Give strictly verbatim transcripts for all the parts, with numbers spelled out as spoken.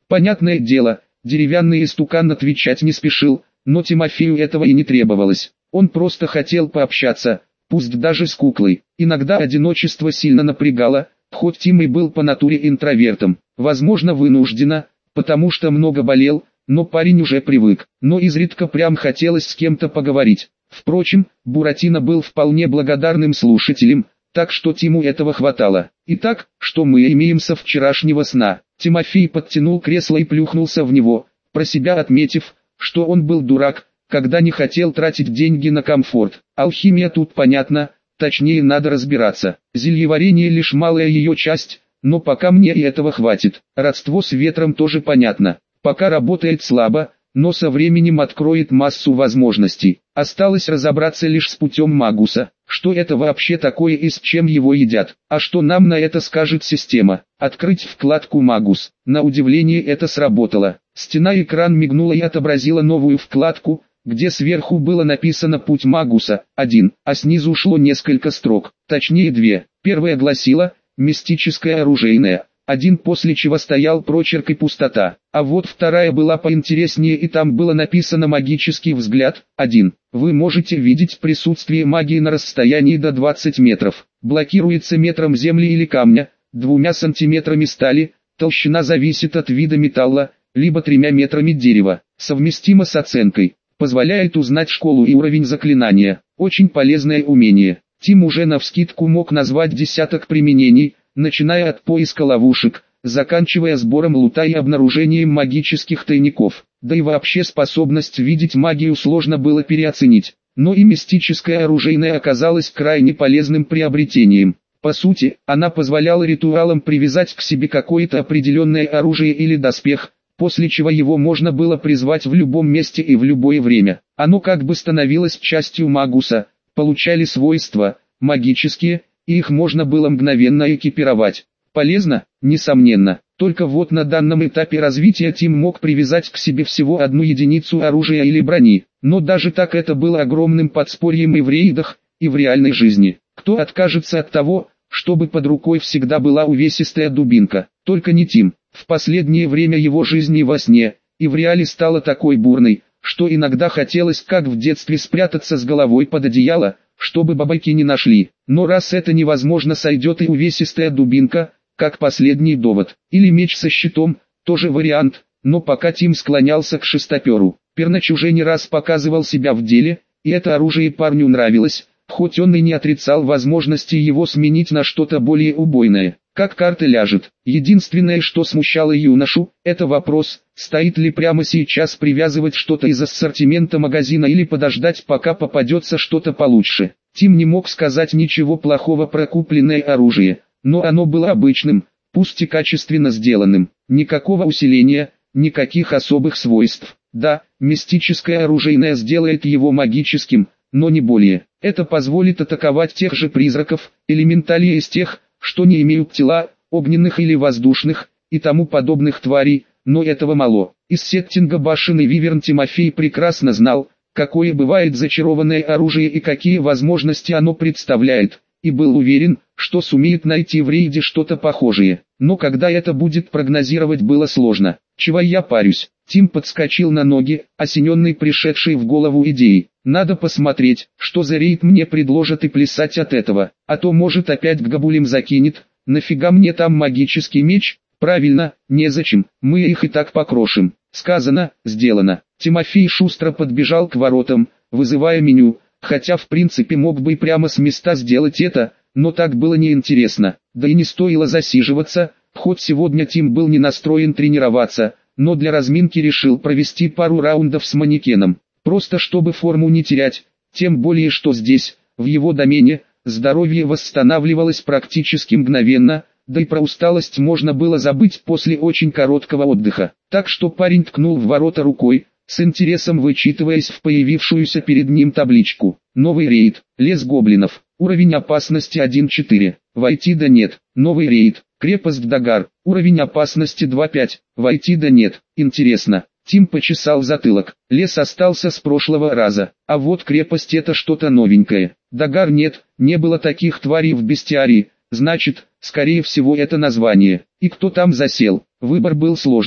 Понятное дело, деревянный истукан отвечать не спешил, но Тимофею этого и не требовалось. Он просто хотел пообщаться, пусть даже с куклой. Иногда одиночество сильно напрягало, хоть Тим и был по натуре интровертом. Возможно, вынужденно, потому что много болел, но парень уже привык. Но изредка прям хотелось с кем-то поговорить. Впрочем, Буратино был вполне благодарным слушателем, так что Тиму этого хватало. Итак, что мы имеем со вчерашнего сна? Тимофей подтянул кресло и плюхнулся в него, про себя отметив, что он был дурак, когда не хотел тратить деньги на комфорт. Алхимия тут понятно, точнее надо разбираться. Зельеварение лишь малая ее часть, но пока мне и этого хватит. Родство с ветром тоже понятно. Пока работает слабо, но со временем откроет массу возможностей. Осталось разобраться лишь с путем Магуса, что это вообще такое и с чем его едят. А что нам на это скажет система? Открыть вкладку Магус. На удивление это сработало. Стена-экран мигнула и отобразила новую вкладку, где сверху было написано «Путь Магуса» один, а снизу ушло несколько строк, точнее две. Первая гласила «Мистическое оружейное», один, после чего стоял прочерк и пустота. А вот вторая была поинтереснее, и там было написано «Магический взгляд» один. Вы можете видеть присутствие магии на расстоянии до двадцати метров. Блокируется метром земли или камня, двумя сантиметрами стали, толщина зависит от вида металла, либо тремя метрами дерева. Совместимо с оценкой. Позволяет узнать школу и уровень заклинания. Очень полезное умение. Тим уже навскидку мог назвать десяток применений, начиная от поиска ловушек, заканчивая сбором лута и обнаружением магических тайников. Да и вообще способность видеть магию сложно было переоценить. Но и мистическое оружейное оказалось крайне полезным приобретением. По сути, она позволяла ритуалам привязать к себе какое-то определенное оружие или доспех, после чего его можно было призвать в любом месте и в любое время. Оно как бы становилось частью Магуса, получали свойства магические, и их можно было мгновенно экипировать. Полезно? Несомненно. Только вот на данном этапе развития Тим мог привязать к себе всего одну единицу оружия или брони. Но даже так это было огромным подспорьем и в рейдах, и в реальной жизни. Кто откажется от того, чтобы под рукой всегда была увесистая дубинка? Только не Тим. В последнее время его жизнь и во сне, и в реале стала такой бурной, что иногда хотелось, как в детстве, спрятаться с головой под одеяло, чтобы бабайки не нашли. Но раз это невозможно, сойдет и увесистая дубинка, как последний довод. Или меч со щитом, тоже вариант, но пока Тим склонялся к шестоперу. Пернач уже не раз показывал себя в деле, и это оружие парню нравилось, хоть он и не отрицал возможности его сменить на что-то более убойное. Как карта ляжет. Единственное, что смущало юношу, это вопрос, стоит ли прямо сейчас привязывать что-то из ассортимента магазина или подождать, пока попадется что-то получше. Тим не мог сказать ничего плохого про купленное оружие, но оно было обычным, пусть и качественно сделанным. Никакого усиления, никаких особых свойств. Да, мистическое оружейное сделает его магическим, но не более. Это позволит атаковать тех же призраков, элементалей из тех, что не имеют тела, огненных или воздушных, и тому подобных тварей, но этого мало. Из сеттинга башен и виверн Тимофей прекрасно знал, какое бывает зачарованное оружие и какие возможности оно представляет, и был уверен, что сумеет найти в рейде что-то похожее. Но когда это будет прогнозировать, было сложно. Чего я парюсь? Тим подскочил на ноги, осененный пришедшей в голову идеей. Надо посмотреть, что за рейд мне предложат, и плясать от этого. А то может опять к габулям закинет. Нафига мне там магический меч? Правильно, незачем, мы их и так покрошим. Сказано, сделано. Тимофей шустро подбежал к воротам, вызывая меню, хотя в принципе мог бы и прямо с места сделать это, но так было неинтересно. Да и не стоило засиживаться, хоть сегодня Тим был не настроен тренироваться, но для разминки решил провести пару раундов с манекеном. Просто чтобы форму не терять, тем более что здесь, в его домене, здоровье восстанавливалось практически мгновенно, да и про усталость можно было забыть после очень короткого отдыха. Так что парень ткнул в ворота рукой, с интересом вычитываясь в появившуюся перед ним табличку. Новый рейд, лес гоблинов, уровень опасности один четыре, войти да нет. Новый рейд, крепость Дагар, уровень опасности два пять, войти да нет. Интересно. Тим почесал затылок. Лес остался с прошлого раза, а вот крепость — это что-то новенькое. Дагар нет, не было таких тварей в бестиарии, значит, скорее всего это название. И кто там засел? Выбор был сложным.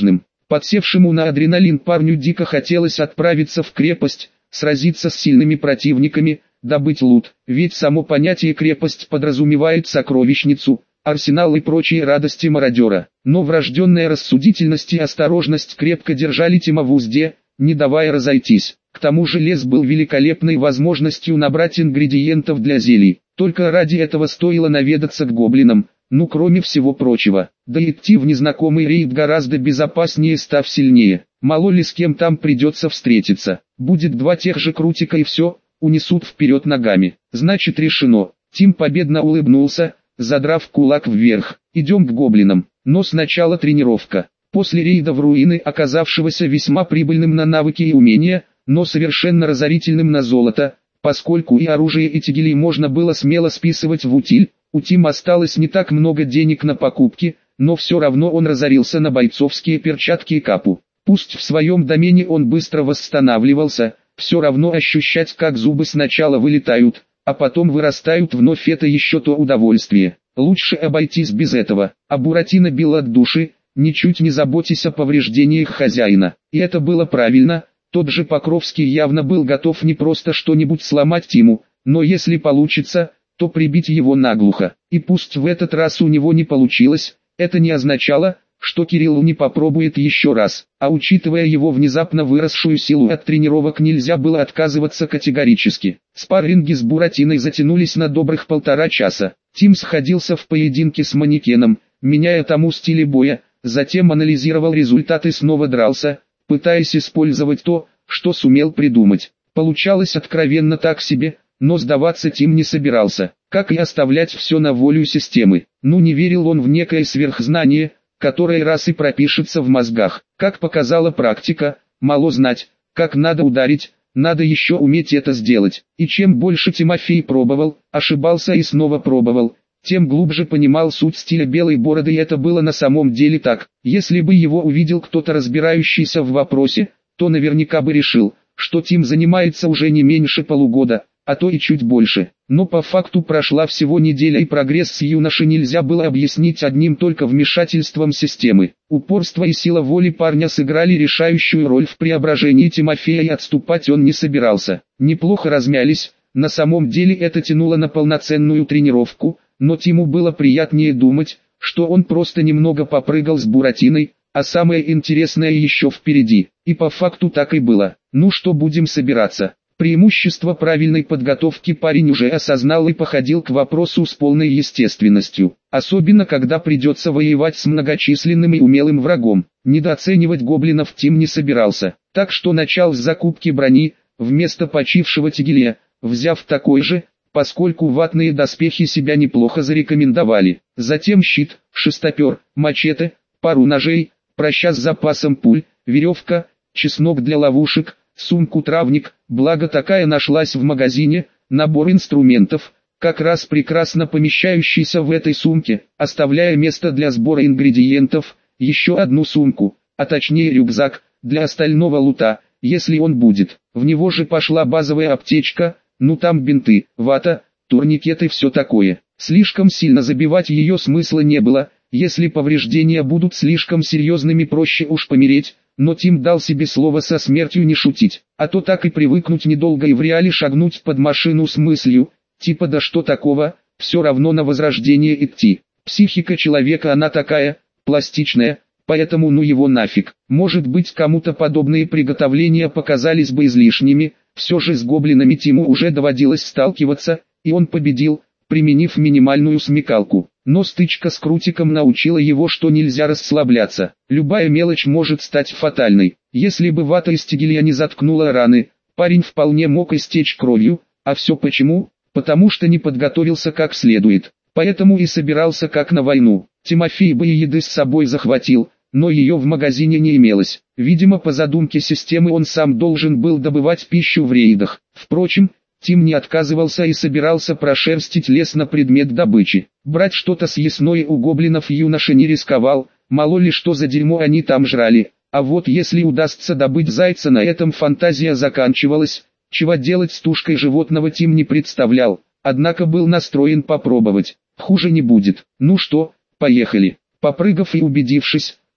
Подсевшему на адреналин парню дико хотелось отправиться в крепость, сразиться с сильными противниками, добыть лут, ведь само понятие крепость подразумевает сокровищницу, арсенал и прочие радости мародера. Но врожденная рассудительность и осторожность крепко держали Тима в узде, не давая разойтись. К тому же лес был великолепной возможностью набрать ингредиентов для зелий. Только ради этого стоило наведаться к гоблинам, ну кроме всего прочего. Да идти в незнакомый рейд гораздо безопаснее, став сильнее. Мало ли с кем там придется встретиться. Будет два тех же крутика и все, унесут вперед ногами. Значит решено. Тим победно улыбнулся, задрав кулак вверх. Идем к гоблинам. Но сначала тренировка. После рейда в руины, оказавшегося весьма прибыльным на навыки и умения, но совершенно разорительным на золото, поскольку и оружие и тигели можно было смело списывать в утиль, у Тима осталось не так много денег на покупки, но все равно он разорился на бойцовские перчатки и капу. Пусть в своем домене он быстро восстанавливался, все равно ощущать, как зубы сначала вылетают, а потом вырастают вновь, это еще то удовольствие. Лучше обойтись без этого. А Буратино бил от души, ничуть не заботясь о повреждениях хозяина. И это было правильно. Тот же Покровский явно был готов не просто что-нибудь сломать Тиму, но если получится, то прибить его наглухо. И пусть в этот раз у него не получилось, это не означало, что Кириллу не попробует еще раз. А учитывая его внезапно выросшую силу, от тренировок нельзя было отказываться категорически. Спарринги с Буратиной затянулись на добрых полтора часа. Тим сходился в поединке с манекеном, меняя тому стиль боя, затем анализировал результаты, снова дрался, пытаясь использовать то, что сумел придумать. Получалось откровенно так себе, но сдаваться Тим не собирался, как и оставлять все на волю системы. Ну не верил он в некое сверхзнание, которое раз и пропишется в мозгах. Как показала практика, мало знать, как надо ударить, надо еще уметь это сделать. И чем больше Тимофей пробовал, ошибался и снова пробовал, тем глубже понимал суть стиля Белой Бороды, и это было на самом деле так. Если бы его увидел кто-то, разбирающийся в вопросе, то наверняка бы решил, что Тим занимается уже не меньше полугода, а то и чуть больше. Но по факту прошла всего неделя, и прогресс с юношей нельзя было объяснить одним только вмешательством системы. Упорство и сила воли парня сыграли решающую роль в преображении Тимофея, и отступать он не собирался. Неплохо размялись, на самом деле это тянуло на полноценную тренировку, но Тиму было приятнее думать, что он просто немного попрыгал с Буратиной, а самое интересное еще впереди. И по факту так и было. Ну что, будем собираться? Преимущество правильной подготовки парень уже осознал и подходил к вопросу с полной естественностью. Особенно когда придется воевать с многочисленным и умелым врагом. Недооценивать гоблинов Тим не собирался. Так что начал с закупки брони, вместо почившего тигеля, взяв такой же, поскольку ватные доспехи себя неплохо зарекомендовали. Затем щит, шестопер, мачете, пару ножей, проща с запасом пуль, веревка, чеснок для ловушек, сумку-травник, благо такая нашлась в магазине, набор инструментов, как раз прекрасно помещающийся в этой сумке, оставляя место для сбора ингредиентов, еще одну сумку, а точнее рюкзак, для остального лута, если он будет. В него же пошла базовая аптечка, ну там бинты, вата, турникеты и все такое. Слишком сильно забивать ее смысла не было, если повреждения будут слишком серьезными, проще уж помереть. Но Тим дал себе слово со смертью не шутить, а то так и привыкнуть недолго и в реале шагнуть под машину с мыслью, типа да что такого, все равно на возрождение идти. Психика человека она такая, пластичная, поэтому ну его нафиг. Может быть, кому-то подобные приготовления показались бы излишними, все же с гоблинами Тиму уже доводилось сталкиваться, и он победил, применив минимальную смекалку. Но стычка с Крутиком научила его, что нельзя расслабляться. Любая мелочь может стать фатальной. Если бы вата из тигеля не заткнула раны, парень вполне мог истечь кровью. А все почему? Потому что не подготовился как следует. Поэтому и собирался как на войну. Тимофей бы и еды с собой захватил, но ее в магазине не имелось. Видимо, по задумке системы он сам должен был добывать пищу в рейдах. Впрочем, Тим не отказывался и собирался прошерстить лес на предмет добычи. Брать что-то съестное у гоблинов юноша не рисковал, мало ли что за дерьмо они там жрали. А вот если удастся добыть зайца, на этом фантазия заканчивалась. Чего делать с тушкой животного Тим не представлял, однако был настроен попробовать. Хуже не будет. Ну что, поехали. Попрыгав и убедившись,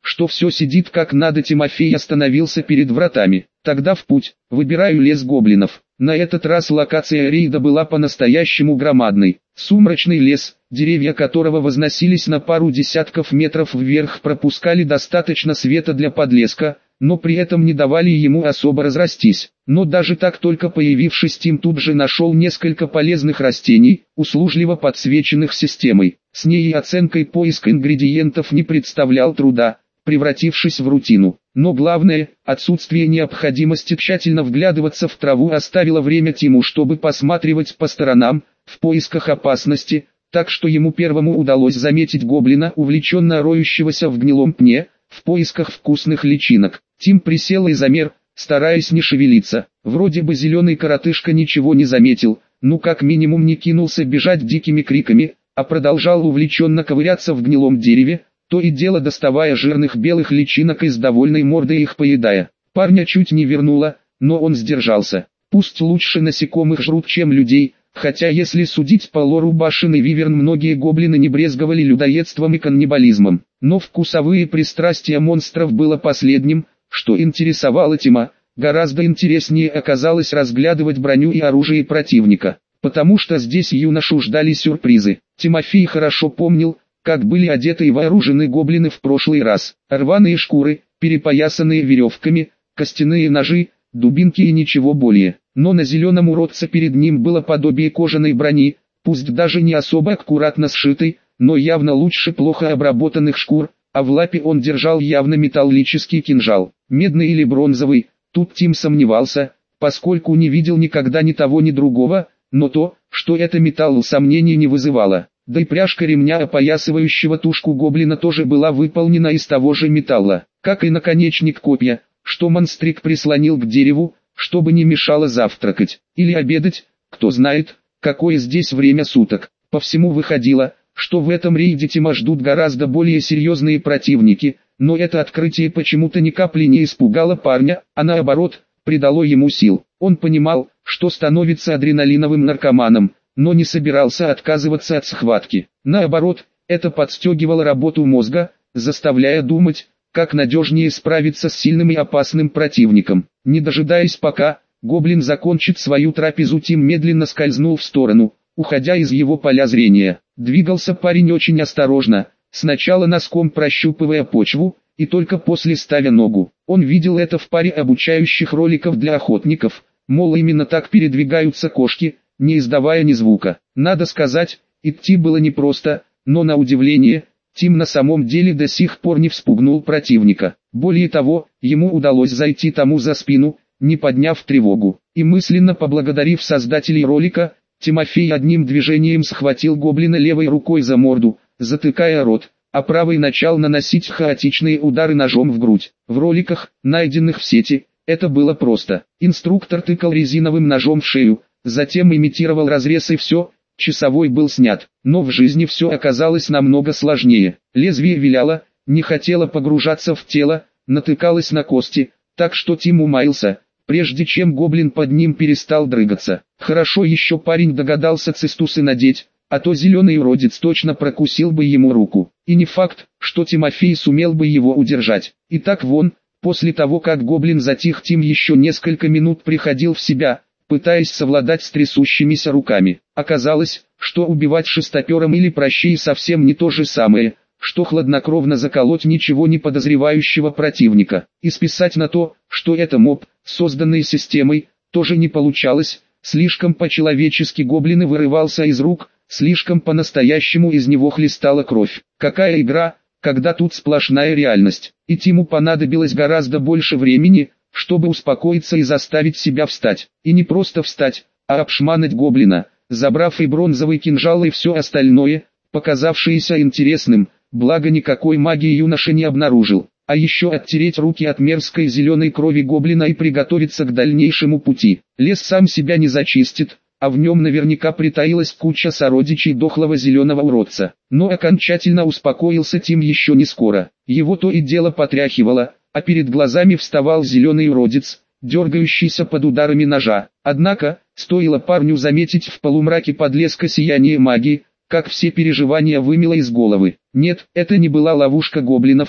что все сидит как надо. Тимофей остановился перед вратами. Тогда в путь, выбираю лес гоблинов. На этот раз локация рейда была по-настоящему громадной. Сумрачный лес, деревья которого возносились на пару десятков метров вверх, пропускали достаточно света для подлеска, но при этом не давали ему особо разрастись. Но даже так, только появившись, Тим тут же нашел несколько полезных растений, услужливо подсвеченных системой. С ней и оценкой поиск ингредиентов не представлял труда, превратившись в рутину. Но главное, отсутствие необходимости тщательно вглядываться в траву оставило время Тиму, чтобы посматривать по сторонам, в поисках опасности, так что ему первому удалось заметить гоблина, увлеченно роющегося в гнилом пне, в поисках вкусных личинок. Тим присел и замер, стараясь не шевелиться. Вроде бы зеленый коротышка ничего не заметил, ну как минимум не кинулся бежать дикими криками, а продолжал увлеченно ковыряться в гнилом дереве, то и дело доставая жирных белых личинок и с довольной мордой их поедая. Парня чуть не вернуло, но он сдержался. Пусть лучше насекомых жрут, чем людей, хотя если судить по лору Башен и Виверн, многие гоблины не брезговали людоедством и каннибализмом. Но вкусовые пристрастия монстров было последним, что интересовало Тима. Гораздо интереснее оказалось разглядывать броню и оружие противника, потому что здесь юношу ждали сюрпризы. Тимофей хорошо помнил, как были одеты и вооружены гоблины в прошлый раз. Рваные шкуры, перепоясанные веревками, костяные ножи, дубинки и ничего более. Но на зеленом уродце перед ним было подобие кожаной брони, пусть даже не особо аккуратно сшитой, но явно лучше плохо обработанных шкур, а в лапе он держал явно металлический кинжал. Медный или бронзовый, тут Тим сомневался, поскольку не видел никогда ни того ни другого, но то, что это металл, сомнений не вызывало. Да и пряжка ремня, опоясывающего тушку гоблина, тоже была выполнена из того же металла, как и наконечник копья, что монстрик прислонил к дереву, чтобы не мешало завтракать или обедать, кто знает, какое здесь время суток. По всему выходило, что в этом рейде Тима ждут гораздо более серьезные противники, но это открытие почему-то ни капли не испугало парня, а наоборот, придало ему сил. Он понимал, что становится адреналиновым наркоманом, но не собирался отказываться от схватки. Наоборот, это подстегивало работу мозга, заставляя думать, как надежнее справиться с сильным и опасным противником. Не дожидаясь, пока гоблин закончит свою трапезу, Тим медленно скользнул в сторону, уходя из его поля зрения. Двигался парень очень осторожно, сначала носком прощупывая почву, и только после ставя ногу. Он видел это в паре обучающих роликов для охотников, мол, именно так передвигаются кошки, не издавая ни звука. Надо сказать, идти было непросто, но на удивление, Тим на самом деле до сих пор не вспугнул противника. Более того, ему удалось зайти тому за спину, не подняв тревогу. И мысленно поблагодарив создателей ролика, Тимофей одним движением схватил гоблина левой рукой за морду, затыкая рот, а правой начал наносить хаотичные удары ножом в грудь. В роликах, найденных в сети, это было просто. Инструктор тыкал резиновым ножом в шею, затем имитировал разрез и все, часовой был снят. Но в жизни все оказалось намного сложнее. Лезвие виляло, не хотело погружаться в тело, натыкалось на кости, так что Тим умаился, прежде чем гоблин под ним перестал дрыгаться. Хорошо еще парень догадался цистусы надеть, а то зеленый уродец точно прокусил бы ему руку. И не факт, что Тимофей сумел бы его удержать. Итак, вон, после того как гоблин затих, Тим еще несколько минут приходил в себя, пытаясь совладать с трясущимися руками. Оказалось, что убивать шестопером или пращей совсем не то же самое, что хладнокровно заколоть ничего не подозревающего противника. И списать на то, что это моб, созданный системой, тоже не получалось. Слишком по-человечески гоблин вырывался из рук, слишком по-настоящему из него хлестала кровь. Какая игра, когда тут сплошная реальность. И Тиму понадобилось гораздо больше времени, чтобы успокоиться и заставить себя встать. И не просто встать, а обшмонать гоблина, забрав и бронзовый кинжал и все остальное, показавшееся интересным, благо никакой магии юноша не обнаружил. А еще оттереть руки от мерзкой зеленой крови гоблина и приготовиться к дальнейшему пути. Лес сам себя не зачистит, а в нем наверняка притаилась куча сородичей дохлого зеленого уродца. Но окончательно успокоился Тим еще не скоро. Его то и дело потряхивало, а перед глазами вставал зеленый уродец, дергающийся под ударами ножа. Однако, стоило парню заметить в полумраке подлеска сияние магии, как все переживания вымело из головы. Нет, это не была ловушка гоблинов,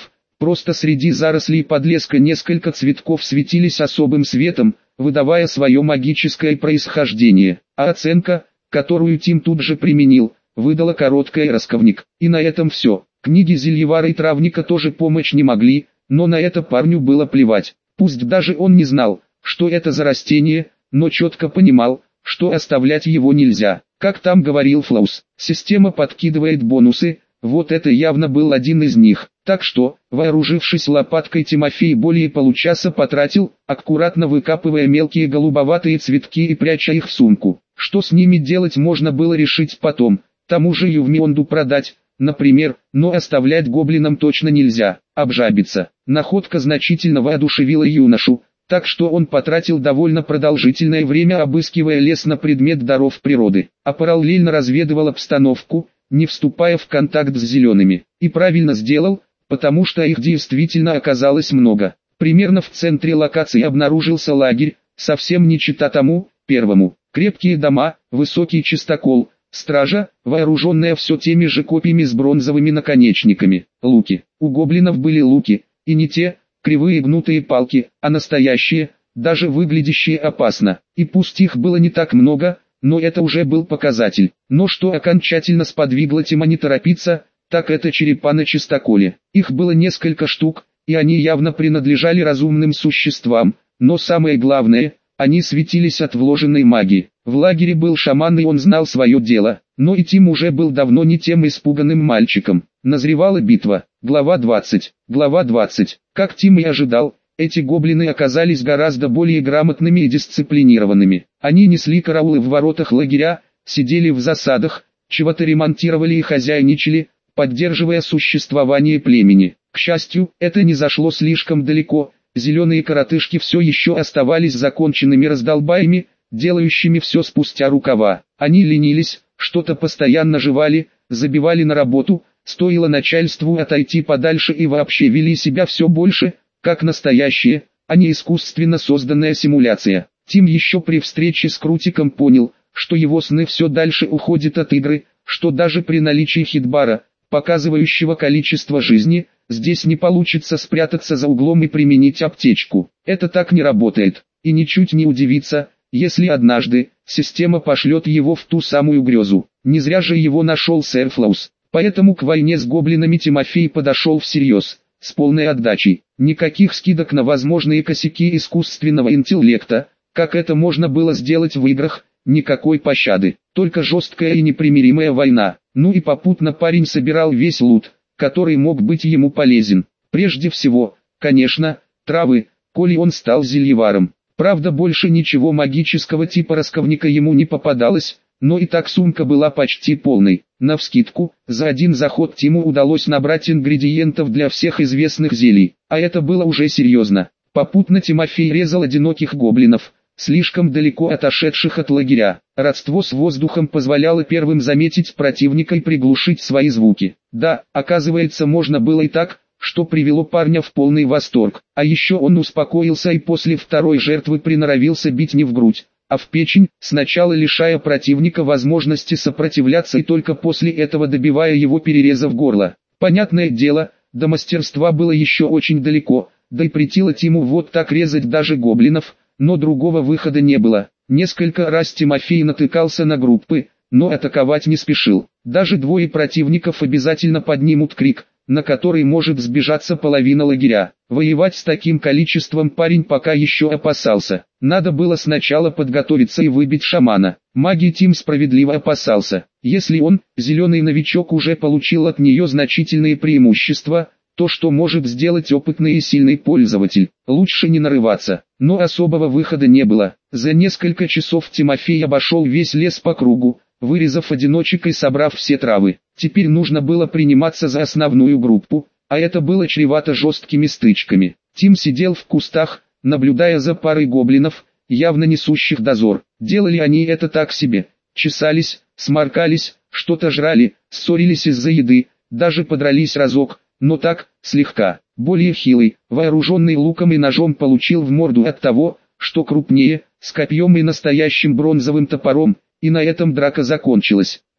Просто среди зарослей подлеска несколько цветков светились особым светом, выдавая свое магическое происхождение. А оценка, которую Тим тут же применил, выдала короткое «расковник». И на этом все. Книги зельевара и травника тоже помочь не могли, но на это парню было плевать. Пусть даже он не знал, что это за растение, но четко понимал, что оставлять его нельзя. Как там говорил Флаус, система подкидывает бонусы, вот это явно был один из них. Так что, вооружившись лопаткой, Тимофей более получаса потратил, аккуратно выкапывая мелкие голубоватые цветки и пряча их в сумку. Что с ними делать можно было решить потом, тому же Ювмионду продать, например, но оставлять гоблинам точно нельзя, обжабиться. Находка значительно воодушевила юношу, так что он потратил довольно продолжительное время, обыскивая лес на предмет даров природы, а параллельно разведывал обстановку, не вступая в контакт с зелеными. И правильно сделал, потому что их действительно оказалось много. Примерно в центре локации обнаружился лагерь, совсем не чета тому, первому. Крепкие дома, высокий чистокол, стража, вооруженная все теми же копьями с бронзовыми наконечниками, луки. У гоблинов были луки, и не те, кривые гнутые палки, а настоящие, даже выглядящие опасно. И пусть их было не так много, но это уже был показатель. Но что окончательно сподвигло Тима не торопиться, так это черепа на чистоколе. Их было несколько штук, и они явно принадлежали разумным существам, но самое главное, они светились от вложенной магии. В лагере был шаман, и он знал свое дело, но и Тим уже был давно не тем испуганным мальчиком. Назревала битва. Глава двадцать. Глава двадцать. Как Тим и ожидал, эти гоблины оказались гораздо более грамотными и дисциплинированными. Они несли караулы в воротах лагеря, сидели в засадах, чего-то ремонтировали и хозяйничали, поддерживая существование племени. К счастью, это не зашло слишком далеко, зеленые коротышки все еще оставались законченными раздолбаями, делающими все спустя рукава. Они ленились, что-то постоянно жевали, забивали на работу, стоило начальству отойти подальше, и вообще вели себя все больше, как настоящие, а не искусственно созданная симуляция. Тим еще при встрече с Крутиком понял, что его сны все дальше уходят от игры, что даже при наличии хитбара, показывающего количество жизни, здесь не получится спрятаться за углом и применить аптечку. Это так не работает, и ничуть не удивится, если однажды система пошлет его в ту самую грезу. Не зря же его нашел сэр Флаус. Поэтому к войне с гоблинами Тимофей подошел всерьез, с полной отдачей. Никаких скидок на возможные косяки искусственного интеллекта, как это можно было сделать в играх, никакой пощады, только жесткая и непримиримая война. Ну и попутно парень собирал весь лут, который мог быть ему полезен. Прежде всего, конечно, травы, коли он стал зельеваром. Правда, больше ничего магического типа расковника ему не попадалось, но и так сумка была почти полной. Навскидку, за один заход Тиму удалось набрать ингредиентов для всех известных зелий, а это было уже серьезно. Попутно Тимофей резал одиноких гоблинов, слишком далеко отошедших от лагеря. Родство с воздухом позволяло первым заметить противника и приглушить свои звуки. Да, оказывается, можно было и так, что привело парня в полный восторг. А еще он успокоился и после второй жертвы приноровился бить не в грудь, а в печень, сначала лишая противника возможности сопротивляться и только после этого добивая его, перерезав горло. Понятное дело, до мастерства было еще очень далеко, да и претило Тиму вот так резать даже гоблинов, но другого выхода не было. Несколько раз Тимофей натыкался на группы, но атаковать не спешил. Даже двое противников обязательно поднимут крик, на который может сбежаться половина лагеря. Воевать с таким количеством парень пока еще опасался. Надо было сначала подготовиться и выбить шамана. Магии Тим справедливо опасался. Если он, зеленый новичок, уже получил от нее значительные преимущества, то что может сделать опытный и сильный пользователь? Лучше не нарываться. Но особого выхода не было. За несколько часов Тимофей обошел весь лес по кругу, вырезав одиночек и собрав все травы. Теперь нужно было приниматься за основную группу, а это было чревато жесткими стычками. Тим сидел в кустах, наблюдая за парой гоблинов, явно несущих дозор. Делали они это так себе. Чесались, сморкались, что-то жрали, ссорились из-за еды, даже подрались разок, но так, слегка. Более хилый, вооруженный луком и ножом, получил в морду от того, что крупнее, с копьем и настоящим бронзовым топором, и на этом драка закончилась.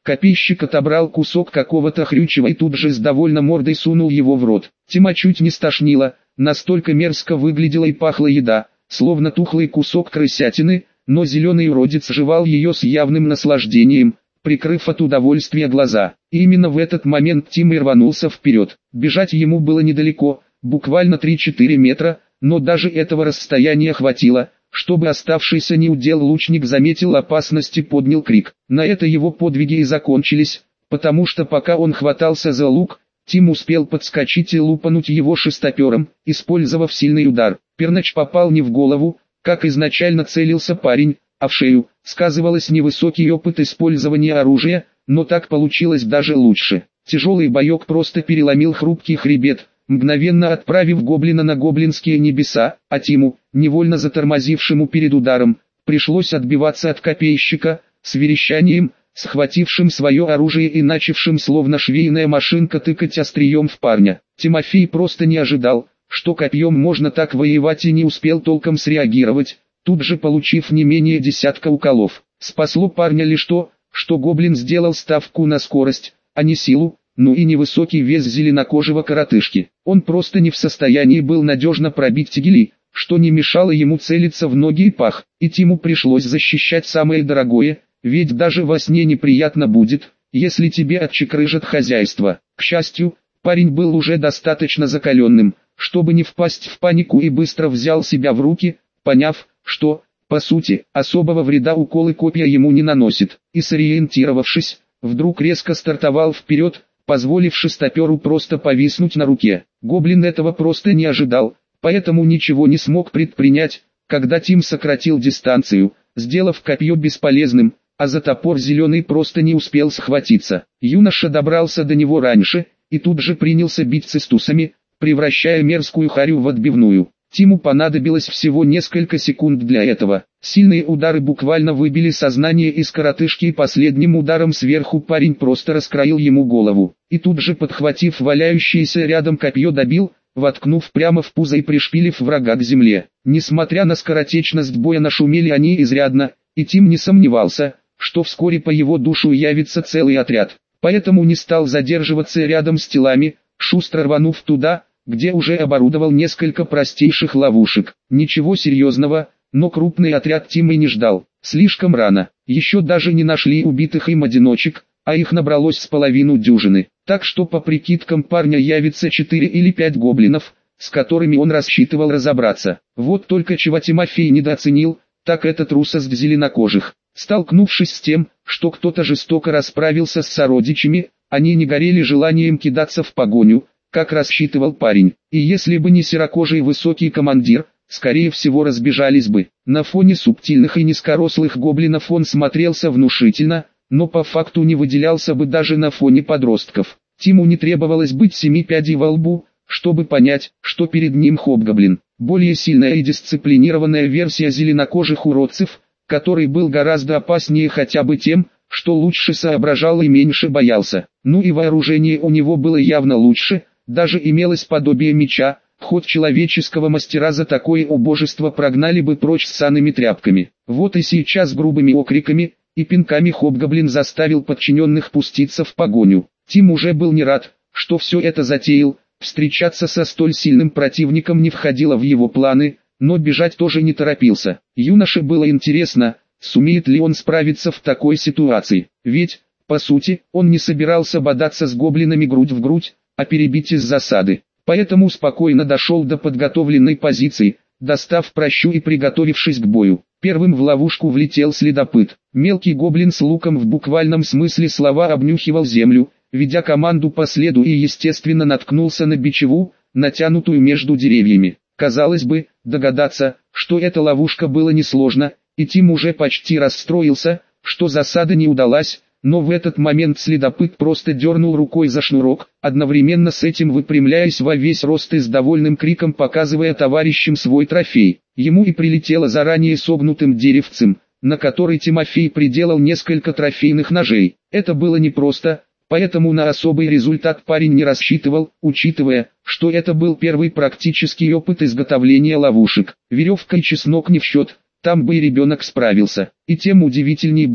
Копейщик отобрал кусок какого-то хрючева и тут же с довольно мордой сунул его в рот. Тима чуть не стошнило, настолько мерзко выглядела и пахла еда, словно тухлый кусок крысятины, но зеленый уродец жевал ее с явным наслаждением, прикрыв от удовольствия глаза. И именно в этот момент Тима рванулся вперед. Бежать ему было недалеко, буквально три-четыре метра, но даже этого расстояния хватило, чтобы оставшийся неудел лучник заметил опасность и поднял крик. На это его подвиги и закончились, потому что пока он хватался за лук, Тим успел подскочить и лупануть его шестопером, использовав сильный удар. Пернач попал не в голову, как изначально целился парень, а в шею. Сказывалось невысокий опыт использования оружия, но так получилось даже лучше. Тяжелый боек просто переломил хрупкий хребет, мгновенно отправив гоблина на гоблинские небеса, а Тиму, невольно затормозившему перед ударом, пришлось отбиваться от копейщика, с верещанием, схватившим свое оружие и начавшим словно швейная машинка тыкать острием в парня. Тимофей просто не ожидал, что копьем можно так воевать, и не успел толком среагировать, тут же получив не менее десятка уколов. Спасло парня лишь то, что гоблин сделал ставку на скорость, а не силу, ну и невысокий вес зеленокожего коротышки. Он просто не в состоянии был надежно пробить тигели, что не мешало ему целиться в ноги и пах, и Тиму пришлось защищать самое дорогое, ведь даже во сне неприятно будет, если тебе отчекрыжат хозяйство. К счастью, парень был уже достаточно закаленным, чтобы не впасть в панику, и быстро взял себя в руки, поняв, что, по сути, особого вреда уколы копья ему не наносит, и сориентировавшись, вдруг резко стартовал вперед, позволив шестоперу просто повиснуть на руке. Гоблин этого просто не ожидал, поэтому ничего не смог предпринять, когда Тим сократил дистанцию, сделав копье бесполезным, а за топор зеленый просто не успел схватиться. Юноша добрался до него раньше, и тут же принялся бить цистусами, превращая мерзкую харю в отбивную. Тиму понадобилось всего несколько секунд для этого. Сильные удары буквально выбили сознание из коротышки, и последним ударом сверху парень просто раскроил ему голову. И тут же, подхватив валяющееся рядом копье, добил, воткнув прямо в пузо и пришпилив врага к земле. Несмотря на скоротечность боя, нашумели они изрядно, и Тим не сомневался, что вскоре по его душу явится целый отряд. Поэтому не стал задерживаться рядом с телами, шустро рванув туда, где уже оборудовал несколько простейших ловушек. Ничего серьезного, но крупный отряд Тима не ждал. Слишком рано, еще даже не нашли убитых им одиночек, а их набралось с половину дюжины. Так что по прикидкам парня явится четыре или пять гоблинов, с которыми он рассчитывал разобраться. Вот только чего Тимофей недооценил, так это трусость зеленокожих. Столкнувшись с тем, что кто-то жестоко расправился с сородичами, они не горели желанием кидаться в погоню, как рассчитывал парень. И если бы не серокожий высокий командир, скорее всего разбежались бы. На фоне субтильных и низкорослых гоблинов он смотрелся внушительно, но по факту не выделялся бы даже на фоне подростков. Тиму не требовалось быть семи пядей во лбу, чтобы понять, что перед ним хобгоблин. Более сильная и дисциплинированная версия зеленокожих уродцев, который был гораздо опаснее хотя бы тем, что лучше соображал и меньше боялся. Ну и вооружение у него было явно лучше, даже имелось подобие меча, хоть человеческого мастера за такое убожество прогнали бы прочь ссаными тряпками. Вот и сейчас грубыми окриками и пинками хобгоблин заставил подчиненных пуститься в погоню. Тим уже был не рад, что все это затеял, встречаться со столь сильным противником не входило в его планы, но бежать тоже не торопился. Юноше было интересно, сумеет ли он справиться в такой ситуации, ведь, по сути, он не собирался бодаться с гоблинами грудь в грудь, а перебить из засады. Поэтому спокойно дошел до подготовленной позиции, достав пращу и приготовившись к бою. Первым в ловушку влетел следопыт. Мелкий гоблин с луком в буквальном смысле слова обнюхивал землю, ведя команду по следу, и естественно наткнулся на бичеву, натянутую между деревьями. Казалось бы, догадаться, что эта ловушка, было несложно, и Тим уже почти расстроился, что засада не удалась, но в этот момент следопыт просто дернул рукой за шнурок, одновременно с этим выпрямляясь во весь рост и с довольным криком показывая товарищам свой трофей. Ему и прилетело заранее согнутым деревцем, на который Тимофей приделал несколько трофейных ножей. Это было непросто, поэтому на особый результат парень не рассчитывал, учитывая, что это был первый практический опыт изготовления ловушек. Веревка и чеснок не в счет, там бы и ребенок справился. И тем удивительней было,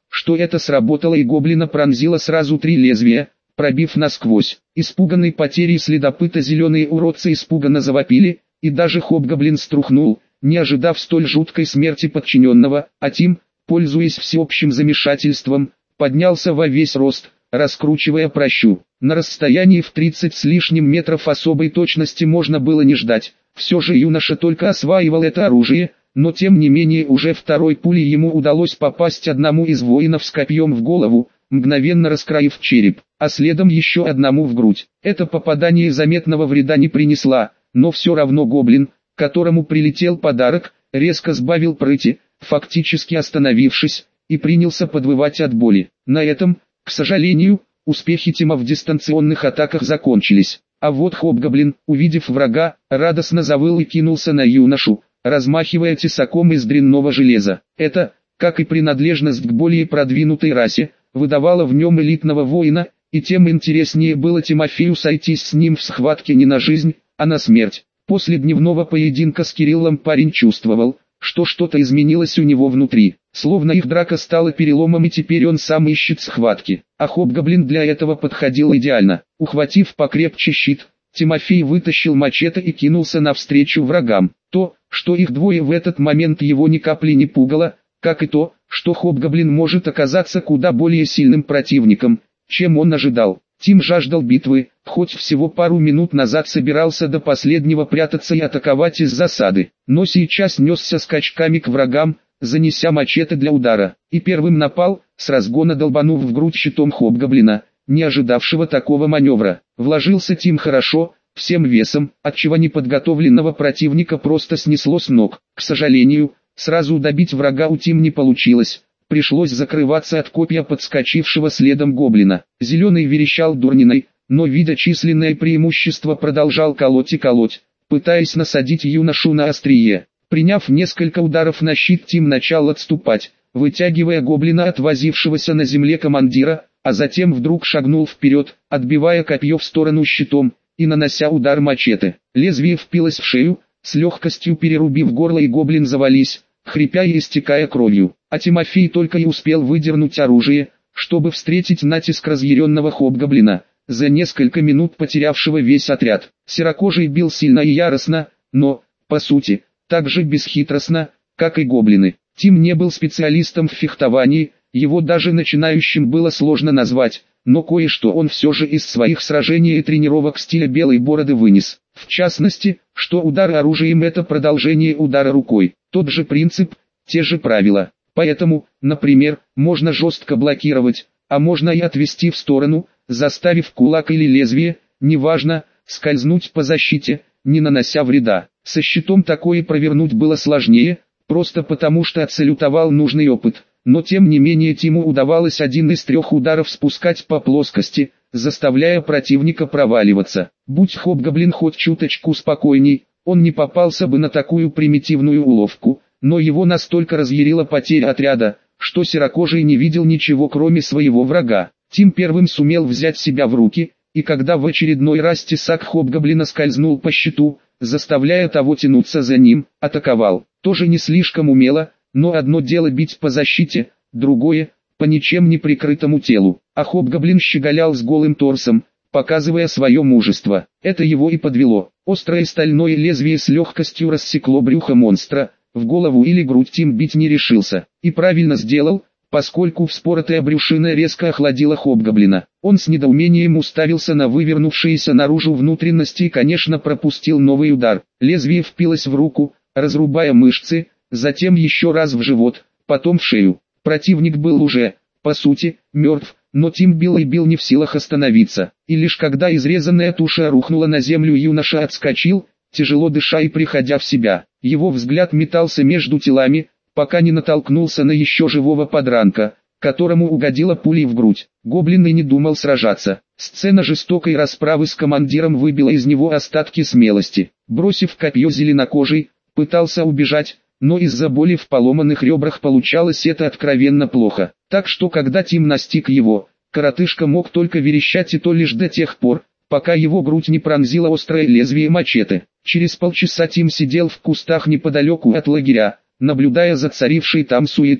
что это сработало, и гоблина пронзило сразу три лезвия, пробив насквозь. Испуганный потерей следопыта зеленые уродцы испуганно завопили, и даже хобгоблин струхнул, не ожидав столь жуткой смерти подчиненного, а Тим, пользуясь всеобщим замешательством, поднялся во весь рост, раскручивая пращу. На расстоянии в тридцать с лишним метров особой точности можно было не ждать, все же юноша только осваивал это оружие, но тем не менее уже второй пулей ему удалось попасть одному из воинов с копьем в голову, мгновенно раскроив череп, а следом еще одному в грудь. Это попадание заметного вреда не принесла, но все равно гоблин, которому прилетел подарок, резко сбавил прыти, фактически остановившись, и принялся подвывать от боли. На этом, к сожалению, успехи Тима в дистанционных атаках закончились. А вот хобгоблин, увидев врага, радостно завыл и кинулся на юношу, размахивая тесаком из дрянного железа. Это, как и принадлежность к более продвинутой расе, выдавало в нем элитного воина, и тем интереснее было Тимофею сойтись с ним в схватке не на жизнь, а на смерть. После дневного поединка с Кириллом парень чувствовал, что что-то изменилось у него внутри, словно их драка стала переломом, и теперь он сам ищет схватки. А хобгоблин для этого подходил идеально. Ухватив покрепче щит, Тимофей вытащил мачете и кинулся навстречу врагам. То, что их двое в этот момент, его ни капли не пугало, как и то, что хобгоблин может оказаться куда более сильным противником, чем он ожидал. Тим жаждал битвы, хоть всего пару минут назад собирался до последнего прятаться и атаковать из засады, но сейчас несся скачками к врагам, занеся мачете для удара, и первым напал, с разгона долбанув в грудь щитом хобгоблина, не ожидавшего такого маневра. Вложился Тим хорошо, всем весом, отчего неподготовленного противника просто снесло с ног. К сожалению, сразу добить врага у Тим не получилось. Пришлось закрываться от копья подскочившего следом гоблина. Зеленый верещал дурниной, но, видя численное преимущество, продолжал колоть и колоть, пытаясь насадить юношу на острие. Приняв несколько ударов на щит, Тим начал отступать, вытягивая гоблина от возившегося на земле командира, а затем вдруг шагнул вперед, отбивая копье в сторону щитом, и нанося удар мачете. Лезвие впилось в шею, с легкостью перерубив горло, и гоблин завались, хрипя и истекая кровью. А Тимофей только и успел выдернуть оружие, чтобы встретить натиск разъяренного хобгоблина, за несколько минут потерявшего весь отряд. Серокожий бил сильно и яростно, но, по сути, так же бесхитростно, как и гоблины. Тим не был специалистом в фехтовании, его даже начинающим было сложно назвать, но кое-что он все же из своих сражений и тренировок стиля белой бороды вынес. В частности, что удар оружием — это продолжение удара рукой. Тот же принцип, те же правила. Поэтому, например, можно жестко блокировать, а можно и отвести в сторону, заставив кулак или лезвие, неважно, скользнуть по защите, не нанося вреда. Со щитом такое провернуть было сложнее, просто потому что отсалютовал нужный опыт, но тем не менее Тиму удавалось один из трех ударов спускать по плоскости, заставляя противника проваливаться. Будь хобгоблин хоть чуточку спокойней, он не попался бы на такую примитивную уловку, но его настолько разъярила потеря отряда, что серокожий не видел ничего кроме своего врага. Тим первым сумел взять себя в руки, и когда в очередной раз тесак хобгоблина скользнул по щиту, заставляя того тянуться за ним, атаковал. Тоже не слишком умело, но одно дело бить по защите, другое — по ничем не прикрытому телу. А хобгоблин щеголял с голым торсом, показывая свое мужество. Это его и подвело. Острое стальное лезвие с легкостью рассекло брюхо монстра, в голову или грудь Тим бить не решился. И правильно сделал, поскольку вспоротая брюшина резко охладила хобгоблина. Он с недоумением уставился на вывернувшиеся наружу внутренности и, конечно, пропустил новый удар. Лезвие впилось в руку, разрубая мышцы, затем еще раз в живот, потом в шею. Противник был уже, по сути, мертв, но Тим бил и бил, не в силах остановиться. И лишь когда изрезанная туша рухнула на землю, юноша отскочил, тяжело дыша и приходя в себя. Его взгляд метался между телами, пока не натолкнулся на еще живого подранка, которому угодила пулей в грудь. Гоблин и не думал сражаться. Сцена жестокой расправы с командиром выбила из него остатки смелости. Бросив копье, зеленокожий пытался убежать, но из-за боли в поломанных ребрах получалось это откровенно плохо. Так что когда Тим настиг его, коротышка мог только верещать, и то лишь до тех пор, пока его грудь не пронзило острое лезвие мачете. Через полчаса Тим сидел в кустах неподалеку от лагеря, наблюдая за царившей там суетой.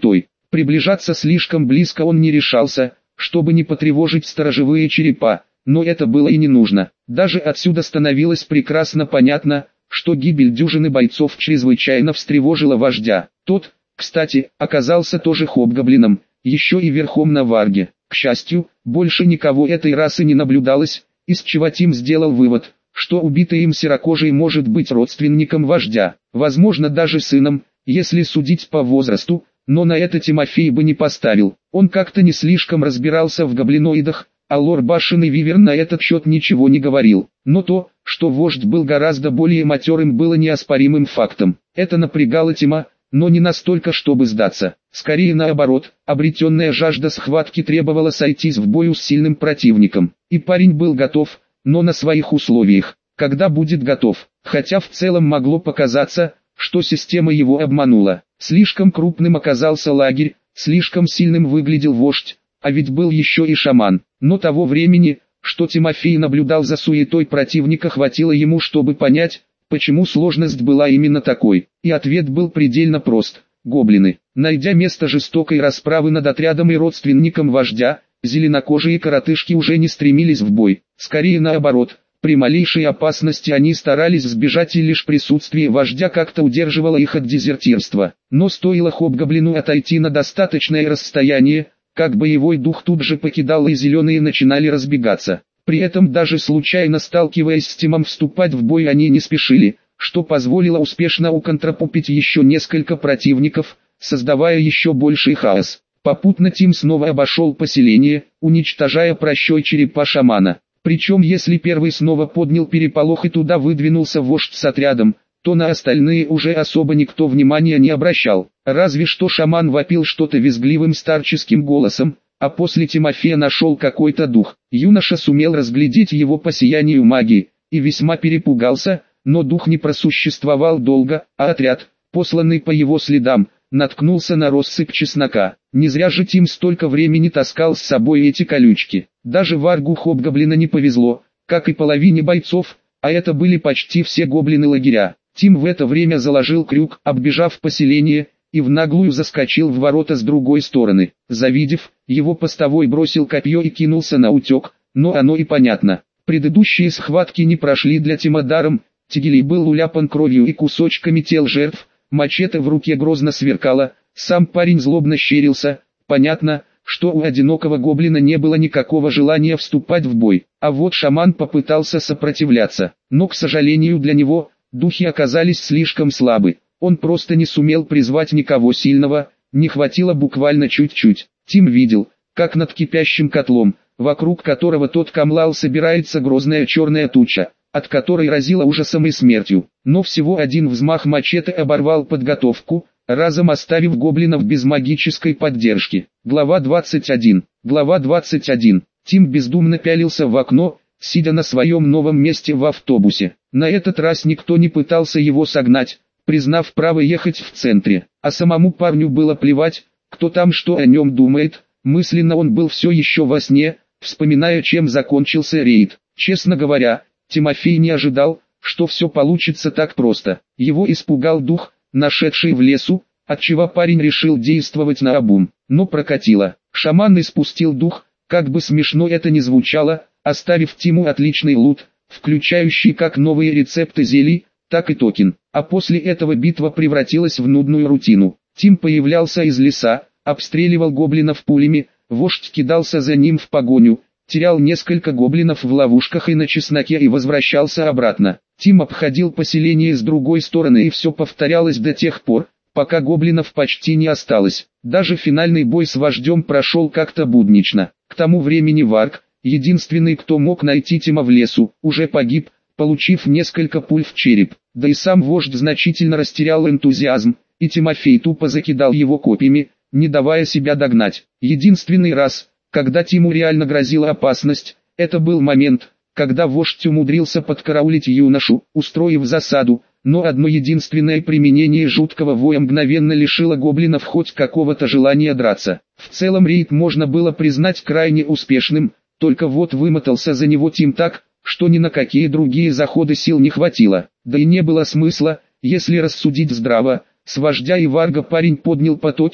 Приближаться слишком близко он не решался, чтобы не потревожить сторожевые черепа, но это было и не нужно. Даже отсюда становилось прекрасно понятно, что гибель дюжины бойцов чрезвычайно встревожила вождя. Тот, кстати, оказался тоже хобгоблином, еще и верхом на варге. К счастью, больше никого этой расы не наблюдалось, из чего Тим сделал вывод, что убитый им серокожий может быть родственником вождя, возможно даже сыном, если судить по возрасту, но на это Тимофей бы не поставил. Он как-то не слишком разбирался в гоблиноидах, а лор Башен и Виверн на этот счет ничего не говорил. Но то, что вождь был гораздо более матерым, было неоспоримым фактом. Это напрягало Тима, но не настолько, чтобы сдаться. Скорее наоборот, обретенная жажда схватки требовала сойтись в бою с сильным противником. И парень был готов, но на своих условиях. Когда будет готов, хотя в целом могло показаться, что система его обманула. Слишком крупным оказался лагерь, слишком сильным выглядел вождь, а ведь был еще и шаман. Но того времени, что Тимофей наблюдал за суетой противника, хватило ему, чтобы понять, почему сложность была именно такой. И ответ был предельно прост. Гоблины. Найдя место жестокой расправы над отрядом и родственником вождя, зеленокожие коротышки уже не стремились в бой. Скорее наоборот, при малейшей опасности они старались сбежать, и лишь присутствие вождя как-то удерживало их от дезертирства. Но стоило хобгоблину отойти на достаточное расстояние, как боевой дух тут же покидал, и зеленые начинали разбегаться. При этом даже случайно сталкиваясь с Тимом, вступать в бой они не спешили, что позволило успешно уконтрапупить еще несколько противников, создавая еще больший хаос. Попутно Тим снова обошел поселение, уничтожая прощой черепа шамана. Причем если первый снова поднял переполох и туда выдвинулся вождь с отрядом, то на остальные уже особо никто внимания не обращал. Разве что шаман вопил что-то визгливым старческим голосом, а после Тимофея нашел какой-то дух. Юноша сумел разглядеть его по сиянию магии, и весьма перепугался, но дух не просуществовал долго, а отряд, посланный по его следам, наткнулся на россыпь чеснока. Не зря же Тим столько времени таскал с собой эти колючки. Даже варгу хобгоблина не повезло, как и половине бойцов, а это были почти все гоблины лагеря. Тим в это время заложил крюк, оббежав поселение, и в наглую заскочил в ворота с другой стороны. Завидев, его постовой бросил копье и кинулся на утек, но оно и понятно. Предыдущие схватки не прошли для Тима даром, Тигелей был уляпан кровью и кусочками тел жертв, мачете в руке грозно сверкало, сам парень злобно щерился. Понятно, что у одинокого гоблина не было никакого желания вступать в бой, а вот шаман попытался сопротивляться, но, к сожалению для него, духи оказались слишком слабы. Он просто не сумел призвать никого сильного, не хватило буквально чуть-чуть. Тим видел, как над кипящим котлом, вокруг которого тот камлал, собирается грозная черная туча, от которой разило ужасом и смертью. Но всего один взмах мачете оборвал подготовку, разом оставив гоблинов без магической поддержки. Глава двадцать один. Глава двадцать один. Тим бездумно пялился в окно, сидя на своем новом месте в автобусе. На этот раз никто не пытался его согнать, признав право ехать в центре, а самому парню было плевать, кто там что о нем думает. Мысленно он был все еще во сне, вспоминая, чем закончился рейд. Честно говоря, Тимофей не ожидал, что все получится так просто. Его испугал дух, нашедший в лесу, отчего парень решил действовать наобум. Но прокатило. Шаман испустил дух, как бы смешно это ни звучало, оставив Тиму отличный лут, включающий как новые рецепты зелий, так и токен. А после этого битва превратилась в нудную рутину. Тим появлялся из леса, обстреливал гоблинов пулями, вождь кидался за ним в погоню, терял несколько гоблинов в ловушках и на чесноке и возвращался обратно. Тим обходил поселение с другой стороны, и все повторялось до тех пор, пока гоблинов почти не осталось. Даже финальный бой с вождем прошел как-то буднично. К тому времени Варг, единственный кто мог найти Тима в лесу, уже погиб, получив несколько пуль в череп. Да и сам вождь значительно растерял энтузиазм, и Тимофей тупо закидал его копьями, не давая себя догнать. Единственный раз, когда Тиму реально грозила опасность, это был момент, когда вождь умудрился подкараулить юношу, устроив засаду, но одно единственное применение жуткого воя мгновенно лишило гоблинов хоть какого-то желания драться. В целом рейд можно было признать крайне успешным, только вот вымотался за него Тим так, что ни на какие другие заходы сил не хватило. Да и не было смысла, если рассудить здраво. С вождя и варга парень поднял по токену,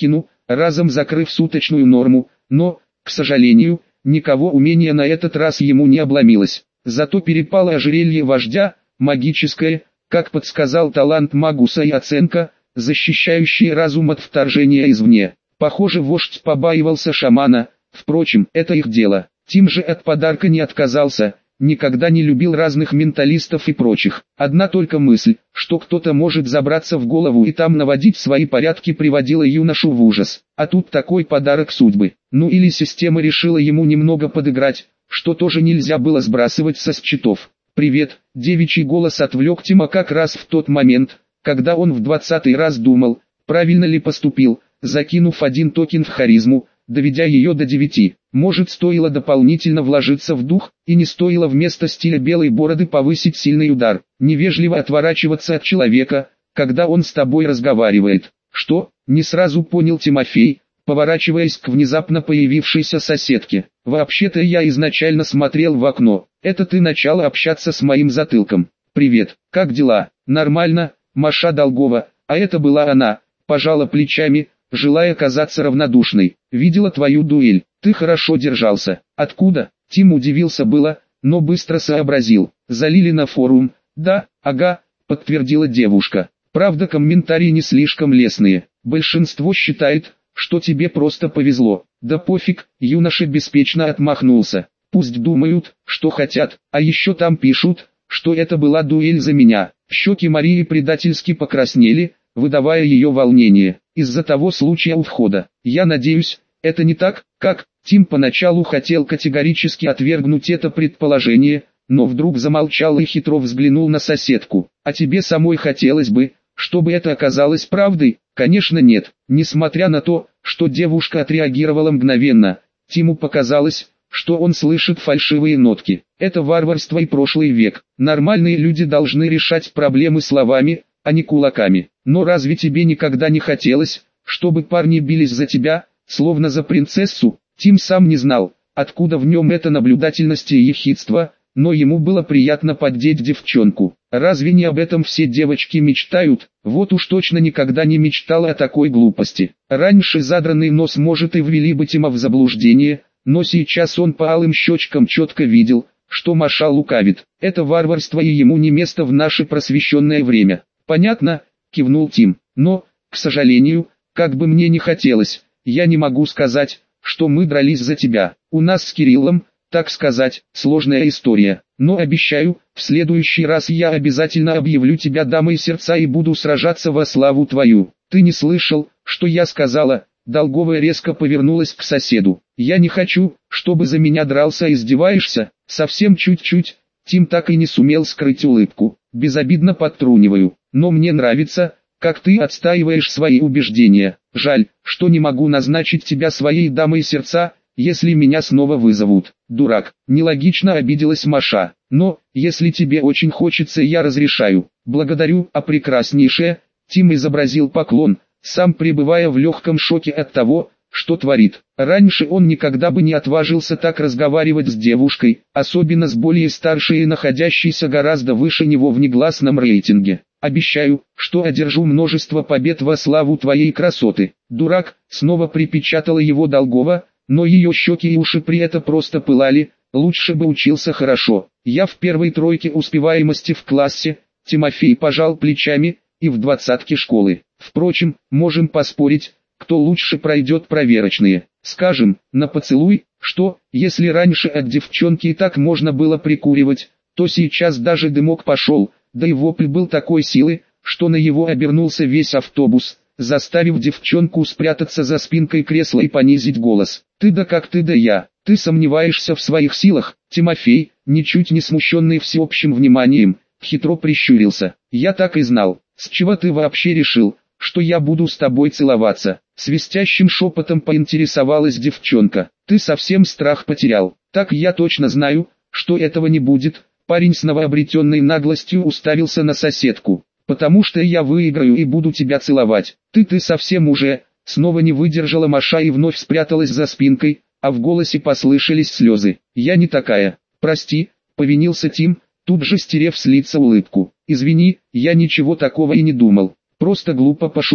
разом закрыв суточную норму, но, к сожалению, никого умения на этот раз ему не обломилось. Зато перепало ожерелье вождя, магическое, как подсказал талант Магуса и оценка, защищающие разум от вторжения извне. Похоже, вождь побаивался шамана, впрочем, это их дело. Тим же от подарка не отказался, никогда не любил разных менталистов и прочих. Одна только мысль, что кто-то может забраться в голову и там наводить свои порядки, приводила юношу в ужас. А тут такой подарок судьбы. Ну или система решила ему немного подыграть, что тоже нельзя было сбрасывать со счетов. «Привет», — девичий голос отвлек Тима как раз в тот момент, когда он в двадцатый раз думал, правильно ли поступил, закинув один токен в харизму, доведя ее до девяти. Может, стоило дополнительно вложиться в дух, и не стоило вместо стиля белой бороды повысить сильный удар. Невежливо отворачиваться от человека, когда он с тобой разговаривает. Что? Не сразу понял Тимофей, поворачиваясь к внезапно появившейся соседке. Вообще-то я изначально смотрел в окно. Это ты начала общаться с моим затылком. Привет, как дела? Нормально, Маша Долгова, а это была она, пожала плечами, желая казаться равнодушной. Видела твою дуэль, ты хорошо держался. Откуда? Тим удивился было, но быстро сообразил. Залили на форум. Да, ага, подтвердила девушка. Правда, комментарии не слишком лестные. Большинство считает, что тебе просто повезло. Да пофиг, юноша беспечно отмахнулся. Пусть думают, что хотят, а еще там пишут, что это была дуэль за меня. Щеки Марии предательски покраснели, выдавая ее волнение, из-за того случая у входа. Я надеюсь, это не так, как... Тим поначалу хотел категорически отвергнуть это предположение, но вдруг замолчал и хитро взглянул на соседку. А тебе самой хотелось бы, чтобы это оказалось правдой? Конечно нет. Несмотря на то, что девушка отреагировала мгновенно, Тиму показалось, что он слышит фальшивые нотки. Это варварство и прошлый век. Нормальные люди должны решать проблемы словами, а не кулаками. Но разве тебе никогда не хотелось, чтобы парни бились за тебя, словно за принцессу? Тим сам не знал, откуда в нем эта наблюдательность и ехидство, но ему было приятно поддеть девчонку. Разве не об этом все девочки мечтают? Вот уж точно никогда не мечтала о такой глупости. Раньше задранный нос может и ввели бы Тима в заблуждение, но сейчас он по алым щечкам четко видел, что Маша лукавит. Это варварство и ему не место в наше просвещенное время. Понятно, кивнул Тим, но, к сожалению, как бы мне не хотелось, я не могу сказать, что мы дрались за тебя. У нас с Кириллом, так сказать, сложная история. Но обещаю, в следующий раз я обязательно объявлю тебя дамой сердца и буду сражаться во славу твою. Ты не слышал, что я сказала? Долговая резко повернулась к соседу. Я не хочу, чтобы за меня дрался, издеваешься? Совсем чуть-чуть. Тим так и не сумел скрыть улыбку. Безобидно подтруниваю. Но мне нравится, как ты отстаиваешь свои убеждения. Жаль, что не могу назначить тебя своей дамой сердца, если меня снова вызовут. Дурак, нелогично обиделась Маша. Но, если тебе очень хочется, я разрешаю. Благодарю, а прекраснейшая. Тим изобразил поклон, сам пребывая в легком шоке от того, что творит. Раньше он никогда бы не отважился так разговаривать с девушкой, особенно с более старшей и находящейся гораздо выше него в негласном рейтинге. Обещаю, что одержу множество побед во славу твоей красоты. Дурак, снова припечатала его Долгова, но ее щеки и уши при этом просто пылали. Лучше бы учился хорошо. Я в первой тройке успеваемости в классе. Тимофей пожал плечами, и в двадцатке школы. Впрочем, можем поспорить, кто лучше пройдет проверочные. Скажем, на поцелуй, что, если раньше от девчонки и так можно было прикуривать, то сейчас даже дымок пошел, да и вопль был такой силы, что на его обернулся весь автобус, заставив девчонку спрятаться за спинкой кресла и понизить голос. «Ты да как ты да я, ты сомневаешься в своих силах?» Тимофей, ничуть не смущенный всеобщим вниманием, хитро прищурился. «Я так и знал. С чего ты вообще решил, что я буду с тобой целоваться?» Свистящим шепотом поинтересовалась девчонка. «Ты совсем страх потерял?» «Так я точно знаю, что этого не будет». Парень с новообретенной наглостью уставился на соседку. «Потому что я выиграю и буду тебя целовать. Ты ты совсем уже...» Снова не выдержала Маша и вновь спряталась за спинкой, а в голосе послышались слезы. «Я не такая. Прости», — повинился Тим, тут же стерев с лица улыбку. «Извини, я ничего такого и не думал. Просто глупо пошутил».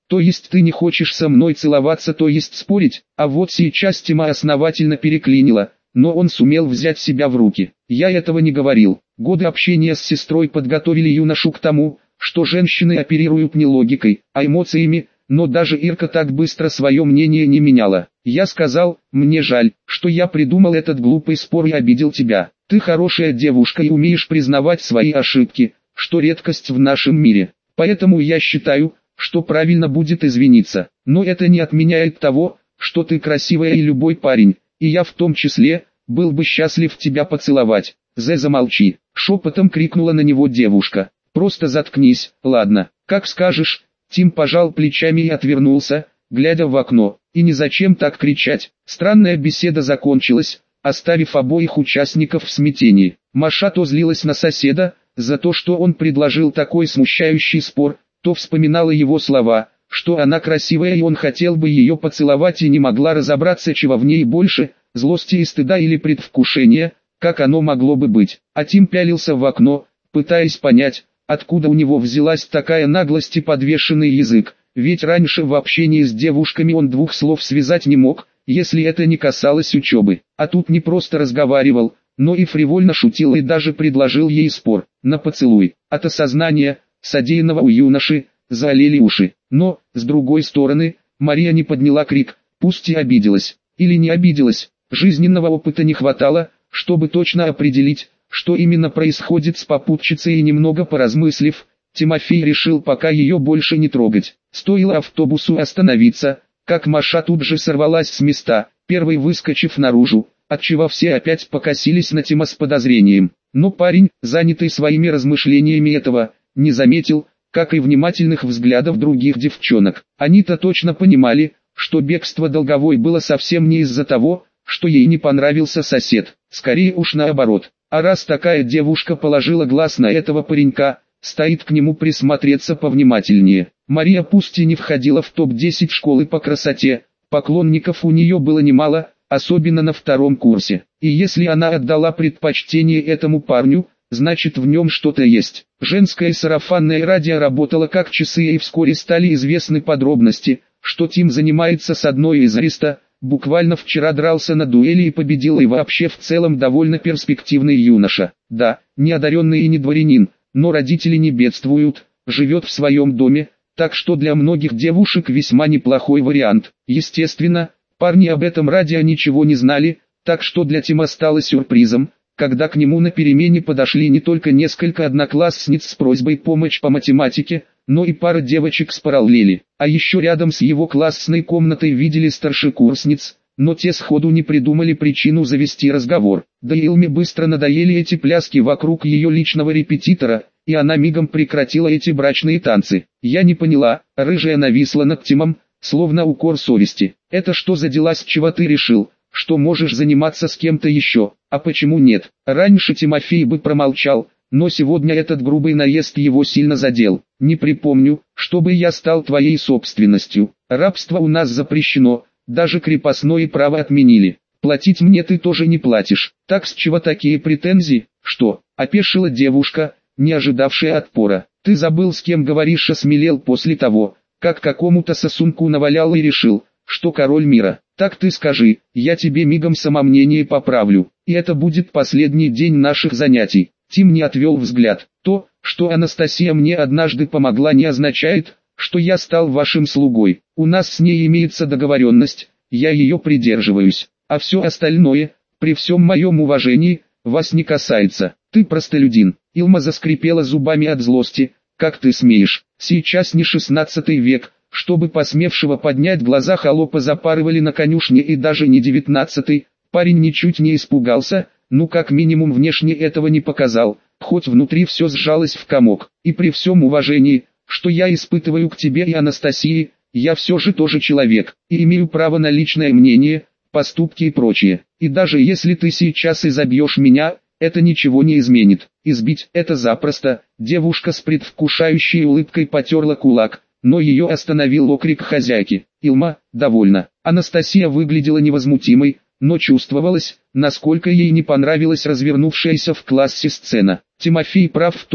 То есть ты не хочешь со мной целоваться, то есть спорить? А вот сейчас Тима основательно переклинила, но он сумел взять себя в руки. Я этого не говорил. Годы общения с сестрой подготовили юношу к тому, что женщины оперируют не логикой, а эмоциями, но даже Ирка так быстро свое мнение не меняла. Я сказал, мне жаль, что я придумал этот глупый спор и обидел тебя. Ты хорошая девушка и умеешь признавать свои ошибки, что редкость в нашем мире. Поэтому я считаю, что правильно будет извиниться. Но это не отменяет того, что ты красивая и любой парень, и я в том числе, был бы счастлив тебя поцеловать. Зе, замолчи, шепотом крикнула на него девушка. Просто заткнись, ладно, как скажешь. Тим пожал плечами и отвернулся, глядя в окно. И не зачем так кричать. Странная беседа закончилась, оставив обоих участников в смятении. Маша то злилась на соседа, за то, что он предложил такой смущающий спор, то вспоминала его слова, что она красивая и он хотел бы ее поцеловать и не могла разобраться, чего в ней больше, злости и стыда или предвкушения, как оно могло бы быть. А Тим пялился в окно, пытаясь понять, откуда у него взялась такая наглость и подвешенный язык, ведь раньше в общении с девушками он двух слов связать не мог, если это не касалось учебы. А тут не просто разговаривал, но и фривольно шутил и даже предложил ей спор на поцелуй. От осознания содеянного у юноши заолели уши. Но, с другой стороны, Мария не подняла крик, пусть и обиделась. Или не обиделась, жизненного опыта не хватало, чтобы точно определить, что именно происходит с попутчицей, и немного поразмыслив, Тимофей решил пока ее больше не трогать. Стоило автобусу остановиться, как Маша тут же сорвалась с места, первой выскочив наружу, отчего все опять покосились на Тима с подозрением. Но парень, занятый своими размышлениями, этого не заметил, как и внимательных взглядов других девчонок. Они-то точно понимали, что бегство Долговой было совсем не из-за того, что ей не понравился сосед, скорее уж наоборот. А раз такая девушка положила глаз на этого паренька, стоит к нему присмотреться повнимательнее. Мария пусть и не входила в топ десять школы по красоте, поклонников у нее было немало, особенно на втором курсе. И если она отдала предпочтение этому парню, значит в нем что-то есть. Женское сарафанное радио работало как часы, и вскоре стали известны подробности, что Тим занимается с одной из ареста, буквально вчера дрался на дуэли и победил, и вообще в целом довольно перспективный юноша. Да, не одаренный и не дворянин, но родители не бедствуют, живет в своем доме, так что для многих девушек весьма неплохой вариант. Естественно, парни об этом радио ничего не знали, так что для Тима стало сюрпризом, когда к нему на перемене подошли не только несколько одноклассниц с просьбой помочь по математике, но и пара девочек с параллели. А еще рядом с его классной комнатой видели старшекурсниц, но те сходу не придумали причину завести разговор. Да и Илме быстро надоели эти пляски вокруг ее личного репетитора, и она мигом прекратила эти брачные танцы. Я не поняла, рыжая нависла над Тимом, словно укор совести. Это что за дела, с чего ты решил, что можешь заниматься с кем-то еще? А почему нет? Раньше Тимофей бы промолчал, но сегодня этот грубый наезд его сильно задел. Не припомню, чтобы я стал твоей собственностью. Рабство у нас запрещено, даже крепостное право отменили. Платить мне ты тоже не платишь. Так с чего такие претензии? Что? Опешила девушка, не ожидавшая отпора. Ты забыл, с кем говоришь, осмелел после того, как какому-то сосунку навалял и решил, что король мира. Так ты скажи, я тебе мигом самомнение поправлю, и это будет последний день наших занятий. Тим не отвел взгляд. То, что Анастасия мне однажды помогла, не означает, что я стал вашим слугой. У нас с ней имеется договоренность, я ее придерживаюсь. А все остальное, при всем моем уважении, вас не касается. Ты простолюдин. Илма заскрипела зубами от злости. Как ты смеешь? Сейчас не шестнадцатый век, чтобы посмевшего поднять глаза холопа запарывали на конюшне, и даже не девятнадцатый. Парень ничуть не испугался, ну как минимум внешне этого не показал, хоть внутри все сжалось в комок. И при всем уважении, что я испытываю к тебе и Анастасии, я все же тоже человек, и имею право на личное мнение, поступки и прочее. И даже если ты сейчас изобьешь меня, это ничего не изменит. Избить это запросто. Девушка с предвкушающей улыбкой потерла кулак, но ее остановил окрик хозяйки. Илма, довольно. Анастасия выглядела невозмутимой, но чувствовалось, насколько ей не понравилась развернувшаяся в классе сцена. Тимофей прав в том,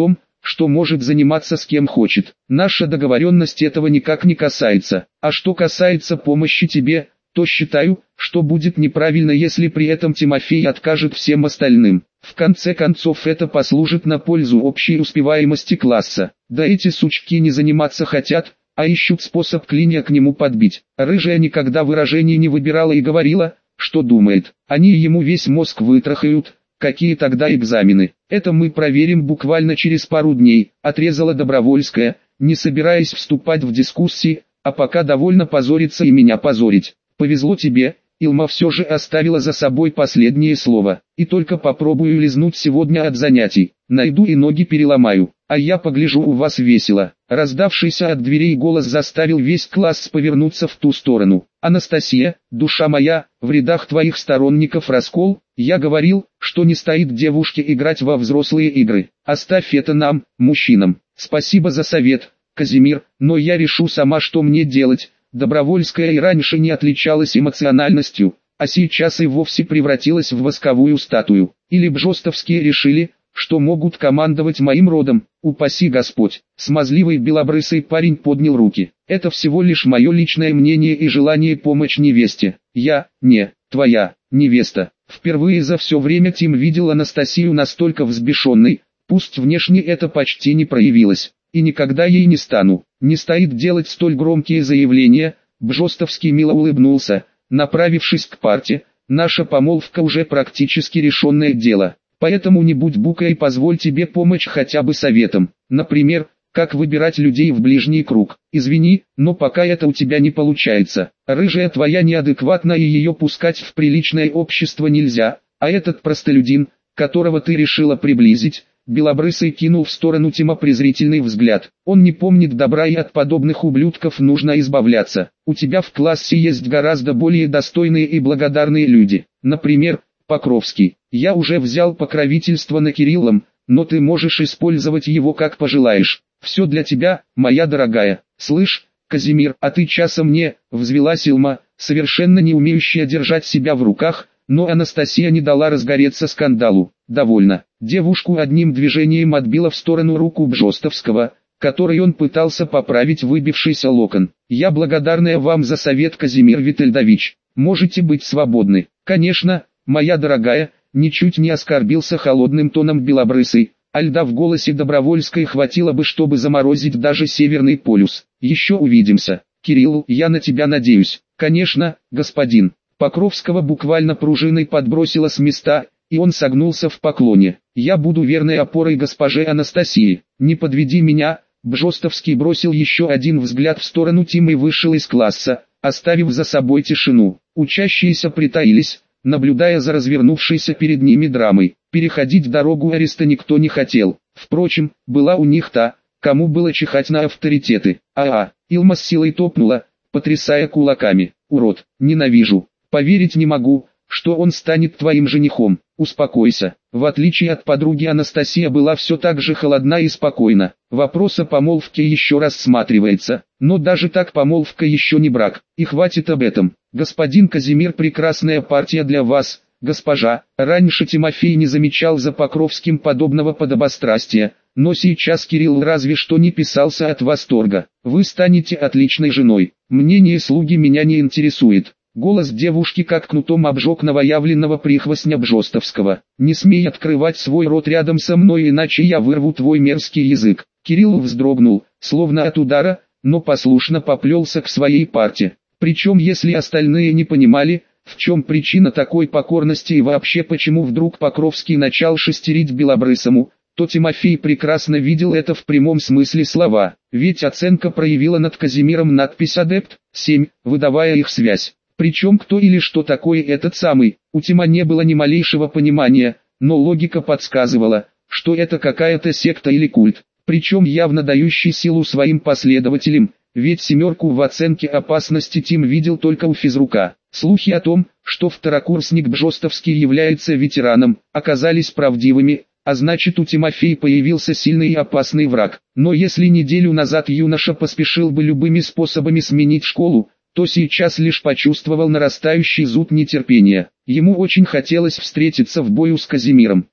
что может заниматься с кем хочет. Наша договоренность этого никак не касается. А что касается помощи тебе, то считаю, что будет неправильно, если при этом Тимофей откажет всем остальным. В конце концов это послужит на пользу общей успеваемости класса. Да эти сучки не заниматься хотят, а ищут способ клинья к нему подбить. Рыжая никогда выражений не выбирала и говорила, что думает. Они ему весь мозг вытрахают. Какие тогда экзамены? Это мы проверим буквально через пару дней, отрезала Добровольская, не собираясь вступать в дискуссии, а пока довольно позориться и меня позорить. Повезло тебе, Илма все же оставила за собой последнее слово. И только попробую лизнуть сегодня от занятий. Найду и ноги переломаю. А я погляжу, у вас весело. Раздавшийся от дверей голос заставил весь класс повернуться в ту сторону. Анастасия, душа моя, в рядах твоих сторонников раскол. Я говорил, что не стоит девушке играть во взрослые игры. Оставь это нам, мужчинам. Спасибо за совет, Казимир, но я решу сама, что мне делать. Добровольская и раньше не отличалась эмоциональностью, а сейчас и вовсе превратилась в восковую статую. Или бжостовские решили, что могут командовать моим родом, упаси Господь. Смазливый белобрысый парень поднял руки. Это всего лишь мое личное мнение и желание помочь невесте. Я, не, твоя, невеста. Впервые за все время Тим видел Анастасию настолько взбешенной, пусть внешне это почти не проявилось. И никогда ей не стану. Не стоит делать столь громкие заявления. Бжостовский мило улыбнулся, направившись к парте. Наша помолвка уже практически решенное дело. Поэтому не будь букой и позволь тебе помочь хотя бы советом. Например, как выбирать людей в ближний круг. Извини, но пока это у тебя не получается. Рыжая твоя неадекватна и ее пускать в приличное общество нельзя. А этот простолюдин, которого ты решила приблизить... Белобрысый кинул в сторону Тима презрительный взгляд. Он не помнит добра, и от подобных ублюдков нужно избавляться. У тебя в классе есть гораздо более достойные и благодарные люди. Например, Покровский. Я уже взял покровительство на Кириллом, но ты можешь использовать его как пожелаешь. Все для тебя, моя дорогая. Слышь, Казимир, а ты часом не, взвелась Илма, совершенно не умеющая держать себя в руках, но Анастасия не дала разгореться скандалу. Довольно. Девушку одним движением отбила в сторону руку Бжостовского, которой он пытался поправить выбившийся локон. «Я благодарная вам за совет, Казимир Витальдович. Можете быть свободны». «Конечно, моя дорогая», ничуть не оскорбился холодным тоном Белобрысый, а льда в голосе Добровольской хватило бы, чтобы заморозить даже Северный полюс. «Еще увидимся. Кирилл, я на тебя надеюсь». «Конечно, господин». Покровского буквально пружиной подбросило с места, и он согнулся в поклоне. «Я буду верной опорой госпоже Анастасии. Не подведи меня». Бжостовский бросил еще один взгляд в сторону Тима и вышел из класса, оставив за собой тишину. Учащиеся притаились, наблюдая за развернувшейся перед ними драмой. Переходить дорогу ареста никто не хотел. Впрочем, была у них та, кому было чихать на авторитеты. А-а, Илма с силой топнула, потрясая кулаками. «Урод, ненавижу. Поверить не могу, что он станет твоим женихом. Успокойся». В отличие от подруги, Анастасия была все так же холодна и спокойна. Вопрос о помолвке еще рассматривается, но даже так помолвка еще не брак, и хватит об этом. «Господин Казимир, прекрасная партия для вас, госпожа». Раньше Тимофей не замечал за Покровским подобного подобострастия, но сейчас Кирилл разве что не писался от восторга. «Вы станете отличной женой. Мнение слуги меня не интересует». Голос девушки как кнутом обжег новоявленного прихвостня Бжостовского. «Не смей открывать свой рот рядом со мной, иначе я вырву твой мерзкий язык». Кирилл вздрогнул, словно от удара, но послушно поплелся к своей парте. Причем если остальные не понимали, в чем причина такой покорности и вообще почему вдруг Покровский начал шестерить Белобрысому, то Тимофей прекрасно видел это в прямом смысле слова. Ведь оценка проявила над Казимиром надпись «Адепт семь», выдавая их связь. Причем кто или что такое этот самый, у Тима не было ни малейшего понимания, но логика подсказывала, что это какая-то секта или культ, причем явно дающий силу своим последователям, ведь семерку в оценке опасности Тим видел только у физрука. Слухи о том, что второкурсник Бжостовский является ветераном, оказались правдивыми, а значит у Тимофея появился сильный и опасный враг. Но если неделю назад юноша поспешил бы любыми способами сменить школу, то сейчас лишь почувствовал нарастающий зуд нетерпения. Ему очень хотелось встретиться в бою с Казимиром.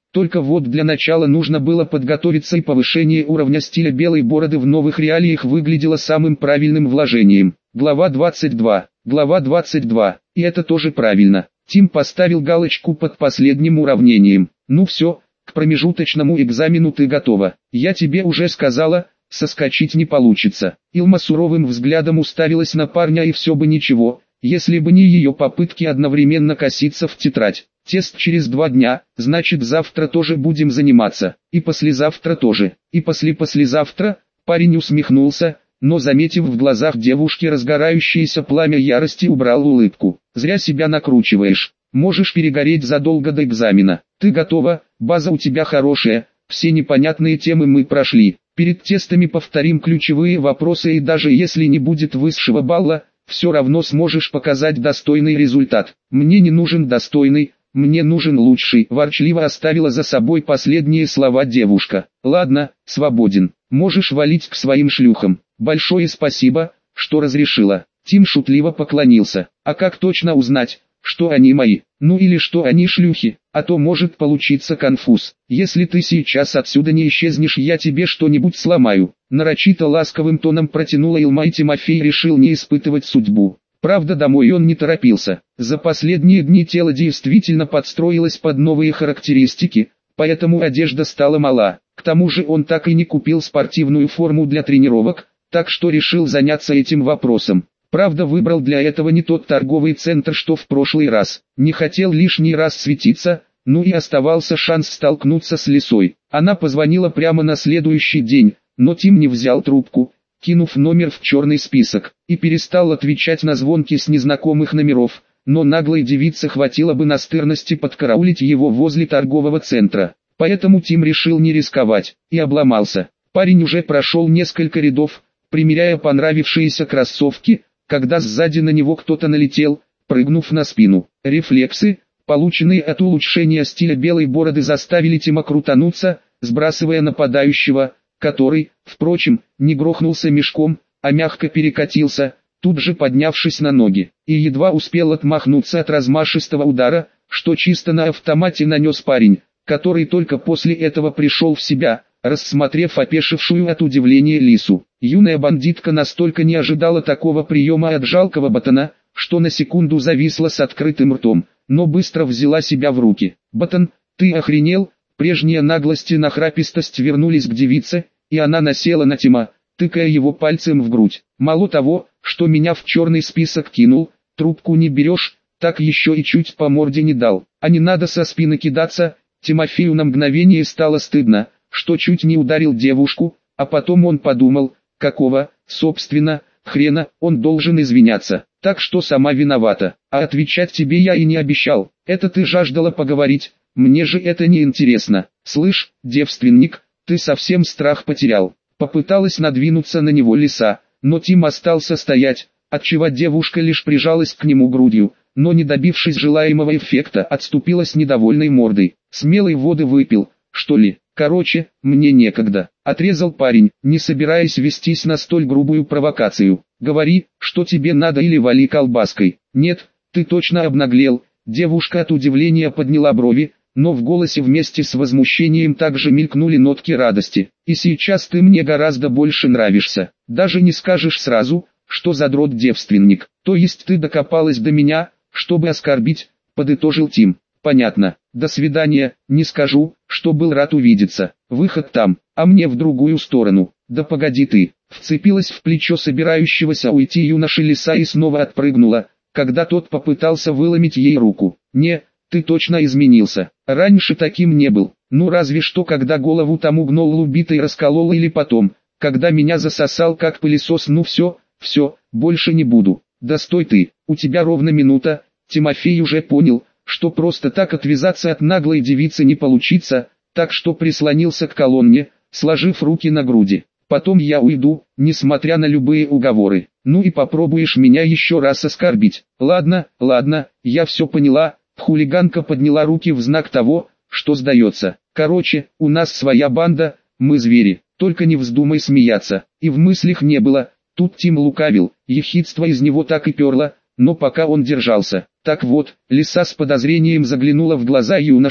Только вот для начала нужно было подготовиться, и повышение уровня стиля белой бороды в новых реалиях выглядело самым правильным вложением. Глава двадцать два. Глава двадцать два. И это тоже правильно. Тим поставил галочку под последним уравнением. Ну все, к промежуточному экзамену ты готова. Я тебе уже сказала, соскочить не получится. Илма суровым взглядом уставилась на парня, и все бы ничего, если бы не ее попытки одновременно коситься в тетрадь. Тест через два дня, значит завтра тоже будем заниматься, и послезавтра тоже, и после-послезавтра. Парень усмехнулся, но заметив в глазах девушки разгорающееся пламя ярости, убрал улыбку. Зря себя накручиваешь, можешь перегореть задолго до экзамена. Ты готова, база у тебя хорошая, все непонятные темы мы прошли. Перед тестами повторим ключевые вопросы, и даже если не будет высшего балла, все равно сможешь показать достойный результат. Мне не нужен достойный, мне нужен лучший. Ворчливо оставила за собой последние слова девушка. Ладно, свободен, можешь валить к своим шлюхам. Большое спасибо, что разрешила. Тим шутливо поклонился. А как точно узнать, что они мои? Ну или что они шлюхи? А то может получиться конфуз. Если ты сейчас отсюда не исчезнешь, я тебе что-нибудь сломаю. Нарочито ласковым тоном протянула Илма, и Тимофей решил не испытывать судьбу. Правда, домой он не торопился. За последние дни тело действительно подстроилось под новые характеристики, поэтому одежда стала мала. К тому же он так и не купил спортивную форму для тренировок, так что решил заняться этим вопросом. Правда, выбрал для этого не тот торговый центр, что в прошлый раз. Не хотел лишний раз светиться, ну и оставался шанс столкнуться с Лисой. Она позвонила прямо на следующий день, но Тим не взял трубку, кинув номер в черный список, и перестал отвечать на звонки с незнакомых номеров, но наглой девице хватило бы настырности подкараулить его возле торгового центра. Поэтому Тим решил не рисковать, и обломался. Парень уже прошел несколько рядов, примеряя понравившиеся кроссовки, когда сзади на него кто-то налетел, прыгнув на спину. Рефлексы, полученные от улучшения стиля белой бороды, заставили Тима крутануться, сбрасывая нападающего, который, впрочем, не грохнулся мешком, а мягко перекатился, тут же поднявшись на ноги, и едва успел отмахнуться от размашистого удара, что чисто на автомате нанес парень, который только после этого пришел в себя, рассмотрев опешившую от удивления Лису. Юная бандитка настолько не ожидала такого приема от жалкого ботана, что на секунду зависла с открытым ртом, но быстро взяла себя в руки. «Ботан, ты охренел?» Прежняя наглость и нахрапистость вернулись к девице, и она насела на Тима, тыкая его пальцем в грудь. «Мало того, что меня в черный список кинул, трубку не берешь, так еще и чуть по морде не дал. А не надо со спины кидаться». Тимофею на мгновение стало стыдно, что чуть не ударил девушку, а потом он подумал, какого, собственно, хрена, он должен извиняться, так что сама виновата. А отвечать тебе я и не обещал, это ты жаждала поговорить, мне же это не интересно. Слышь, девственник, ты совсем страх потерял. Попыталась надвинуться на него Лиса, но Тим остался стоять, отчего девушка лишь прижалась к нему грудью, но не добившись желаемого эффекта, отступила с недовольной мордой. Смелой воды выпил, что ли? Короче, мне некогда. Отрезал парень, не собираясь вестись на столь грубую провокацию. Говори, что тебе надо, или вали колбаской. Нет, ты точно обнаглел. Девушка от удивления подняла брови, но в голосе вместе с возмущением также мелькнули нотки радости. И сейчас ты мне гораздо больше нравишься. Даже не скажешь сразу, что задрот девственник. То есть ты докопалась до меня, чтобы оскорбить, подытожил Тим. Понятно. До свидания, не скажу, что был рад увидеться. Выход там, а мне в другую сторону. Да погоди ты. Вцепилась в плечо собирающегося уйти юноши Лиса и снова отпрыгнула, когда тот попытался выломить ей руку. Не, ты точно изменился. Раньше таким не был. Ну разве что когда голову тому гнол убитый расколол, или потом, когда меня засосал как пылесос. Ну все, все, больше не буду. Да стой ты, у тебя ровно минута. Тимофей уже понял, что просто так отвязаться от наглой девицы не получится, так что прислонился к колонне, сложив руки на груди. Потом я уйду, несмотря на любые уговоры. Ну и попробуешь меня еще раз оскорбить. Ладно, ладно, я все поняла. Хулиганка подняла руки в знак того, что сдается. Короче, у нас своя банда, мы звери, только не вздумай смеяться. И в мыслях не было, тут Тим лукавил, ехидство из него так и перло, но пока он держался. Так вот, Лиса с подозрением заглянула в глаза юноши,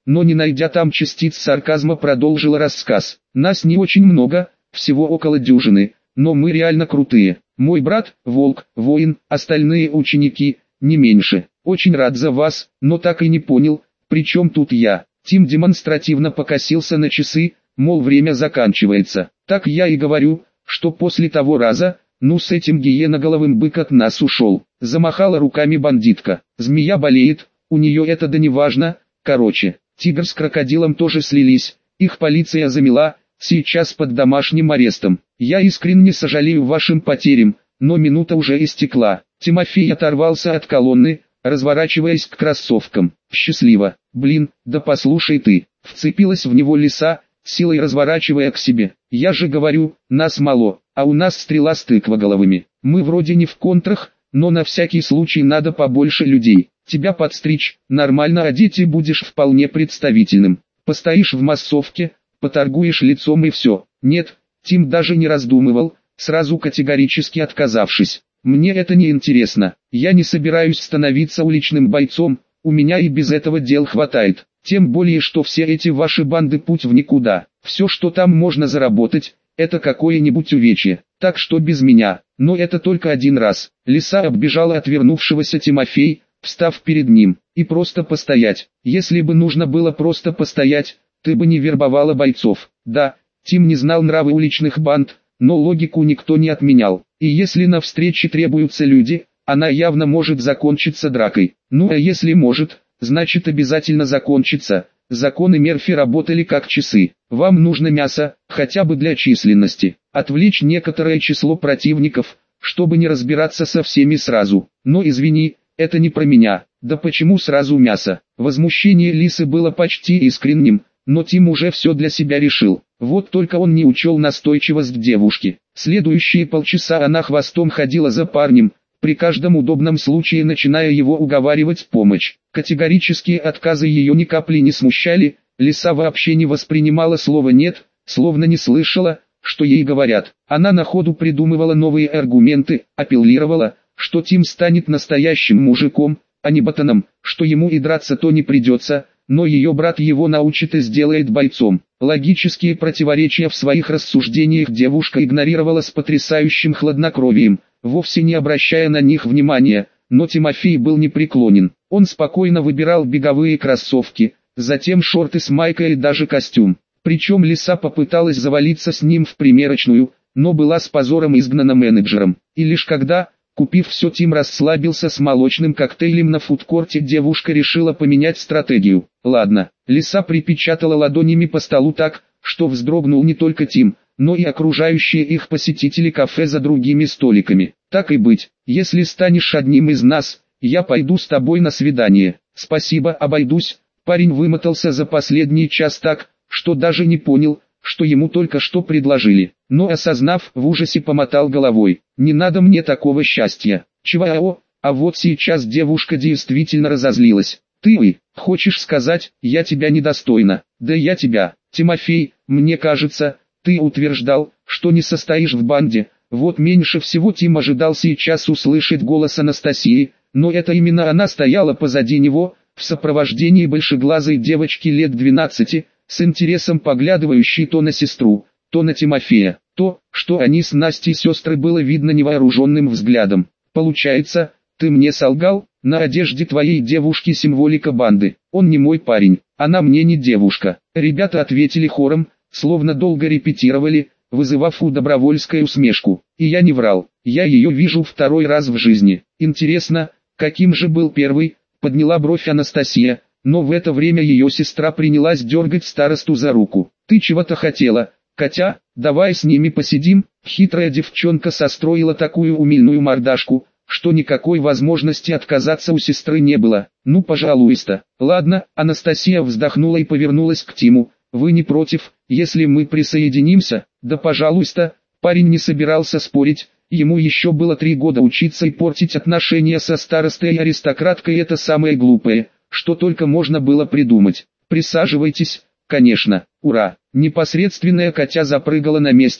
но не найдя там частиц сарказма, продолжила рассказ. Нас не очень много, всего около дюжины, но мы реально крутые. Мой брат, Волк, воин, остальные ученики, не меньше. Очень рад за вас, но так и не понял, при чем тут я. Тим демонстративно покосился на часы, мол, время заканчивается. Так я и говорю, что после того раза, ну с этим гиеноголовым бык от нас ушел. Замахала руками бандитка. Змея болеет, у нее это да не важно. Короче, тигр с крокодилом тоже слились, их полиция замела, сейчас под домашним арестом. Я искренне сожалею вашим потерям, но минута уже истекла. Тимофей оторвался от колонны, разворачиваясь к кроссовкам. Счастливо. Блин, да послушай ты. Вцепилась в него лиса, силой разворачивая к себе. Я же говорю, нас мало, а у нас стрела с тыквоголовыми. Мы вроде не в контрах, но на всякий случай надо побольше людей. Тебя подстричь, нормально одеть и будешь вполне представительным. Постоишь в массовке, поторгуешь лицом и все. Нет, Тим даже не раздумывал, сразу категорически отказавшись. Мне это не интересно. Я не собираюсь становиться уличным бойцом, у меня и без этого дел хватает. Тем более, что все эти ваши банды путь в никуда. Все, что там можно заработать, это какое-нибудь увечье. Так что без меня. Но это только один раз. Лиса оббежала отвернувшегося Тимофей, встав перед ним, и просто постоять. Если бы нужно было просто постоять, ты бы не вербовала бойцов. Да, Тим не знал нравы уличных банд, но логику никто не отменял. И если на встрече требуются люди, она явно может закончиться дракой. Ну а если может, значит обязательно закончится. Законы Мерфи работали как часы. Вам нужно мясо, хотя бы для численности. Отвлечь некоторое число противников, чтобы не разбираться со всеми сразу. Но извини, это не про меня. Да почему сразу мясо? Возмущение Лисы было почти искренним, но Тим уже все для себя решил. Вот только он не учел настойчивость девушки. Следующие полчаса она хвостом ходила за парнем, при каждом удобном случае начиная его уговаривать в помощь. Категорические отказы ее ни капли не смущали, Лиса вообще не воспринимала слово «нет», словно не слышала, что ей говорят. Она на ходу придумывала новые аргументы, апеллировала, что Тим станет настоящим мужиком, а не ботаном, что ему и драться-то не придется, но ее брат его научит и сделает бойцом. Логические противоречия в своих рассуждениях девушка игнорировала с потрясающим хладнокровием, вовсе не обращая на них внимания, но Тимофей был непреклонен. Он спокойно выбирал беговые кроссовки, затем шорты с майкой и даже костюм. Причем Лиса попыталась завалиться с ним в примерочную, но была с позором изгнана менеджером. И лишь когда, купив все, Тим расслабился с молочным коктейлем на фудкорте, девушка решила поменять стратегию. Ладно, Лиса припечатала ладонями по столу так, что вздрогнул не только Тим, но и окружающие их посетители кафе за другими столиками. Так и быть, если станешь одним из нас, я пойду с тобой на свидание. Спасибо, обойдусь. Парень вымотался за последний час так, что даже не понял, что ему только что предложили. Но осознав, в ужасе помотал головой. Не надо мне такого счастья. Чего? А вот сейчас девушка действительно разозлилась. Ты, хочешь сказать, я тебя недостойна? Да я тебя, Тимофей, мне кажется, ты утверждал, что не состоишь в банде. Вот меньше всего Тим ожидал сейчас услышать голос Анастасии, но это именно она стояла позади него, в сопровождении большеглазой девочки лет двенадцати, с интересом поглядывающей то на сестру, то на Тимофея. То, что они с Настей сестры, было видно невооруженным взглядом. Получается, ты мне солгал? На одежде твоей девушки символика банды. Он не мой парень, она мне не девушка. Ребята ответили хором, словно долго репетировали, вызывав у Добровольской усмешку. И я не врал, я ее вижу второй раз в жизни. Интересно, каким же был первый? Подняла бровь Анастасия, но в это время ее сестра принялась дергать старосту за руку. Ты чего-то хотела, Катя? Давай с ними посидим. Хитрая девчонка состроила такую умильную мордашку, что никакой возможности отказаться у сестры не было. Ну пожалуйста. Ладно, Анастасия вздохнула и повернулась к Тиму. Вы не против, если мы присоединимся? Да пожалуйста. Парень не собирался спорить. Ему еще было три года учиться, и портить отношения со старостой и аристократкой — это самое глупое, что только можно было придумать. Присаживайтесь, конечно, ура. Непосредственная Катя запрыгала на месте,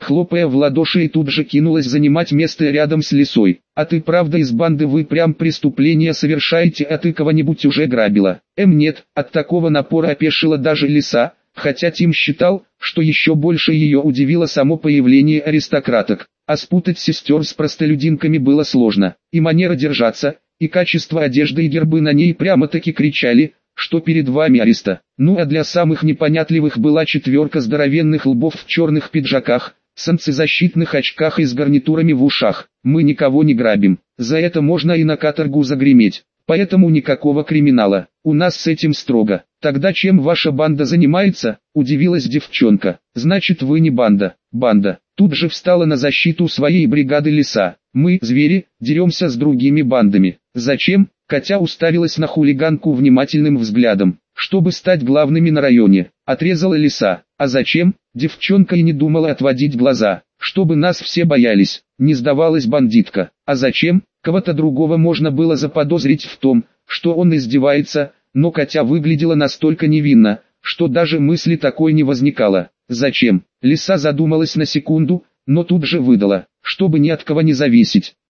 хлопая в ладоши, и тут же кинулась занимать место рядом с Лисой. «А ты правда из банды? Вы прям преступление совершаете, а ты кого-нибудь уже грабила?» «Эм нет», от такого напора опешила даже Лиса, хотя Тим считал, что еще больше ее удивило само появление аристократок. А спутать сестер с простолюдинками было сложно, и манера держаться, и качество одежды и гербы на ней прямо-таки кричали, что перед вами ариста. Ну а для самых непонятливых была четверка здоровенных лбов в черных пиджаках, солнцезащитных очках и с гарнитурами в ушах. «Мы никого не грабим, за это можно и на каторгу загреметь, поэтому никакого криминала, у нас с этим строго». «Тогда чем ваша банда занимается?» – удивилась девчонка. «Значит, вы не банда». «Банда». Тут же встала на защиту своей бригады Лиса. «Мы, звери, деремся с другими бандами». «Зачем?» – Катя уставилась на хулиганку внимательным взглядом. «Чтобы стать главными на районе», – отрезала Лиса. «А зачем?» – девчонка и не думала отводить глаза. «Чтобы нас все боялись», – не сдавалась бандитка. «А зачем?» Кого-то другого можно было заподозрить в том, что он издевается, но Катя выглядела настолько невинно, что даже мысли такой не возникало. «Зачем?» Лиса задумалась на секунду, но тут же выдала, чтобы ни от кого не зависеть.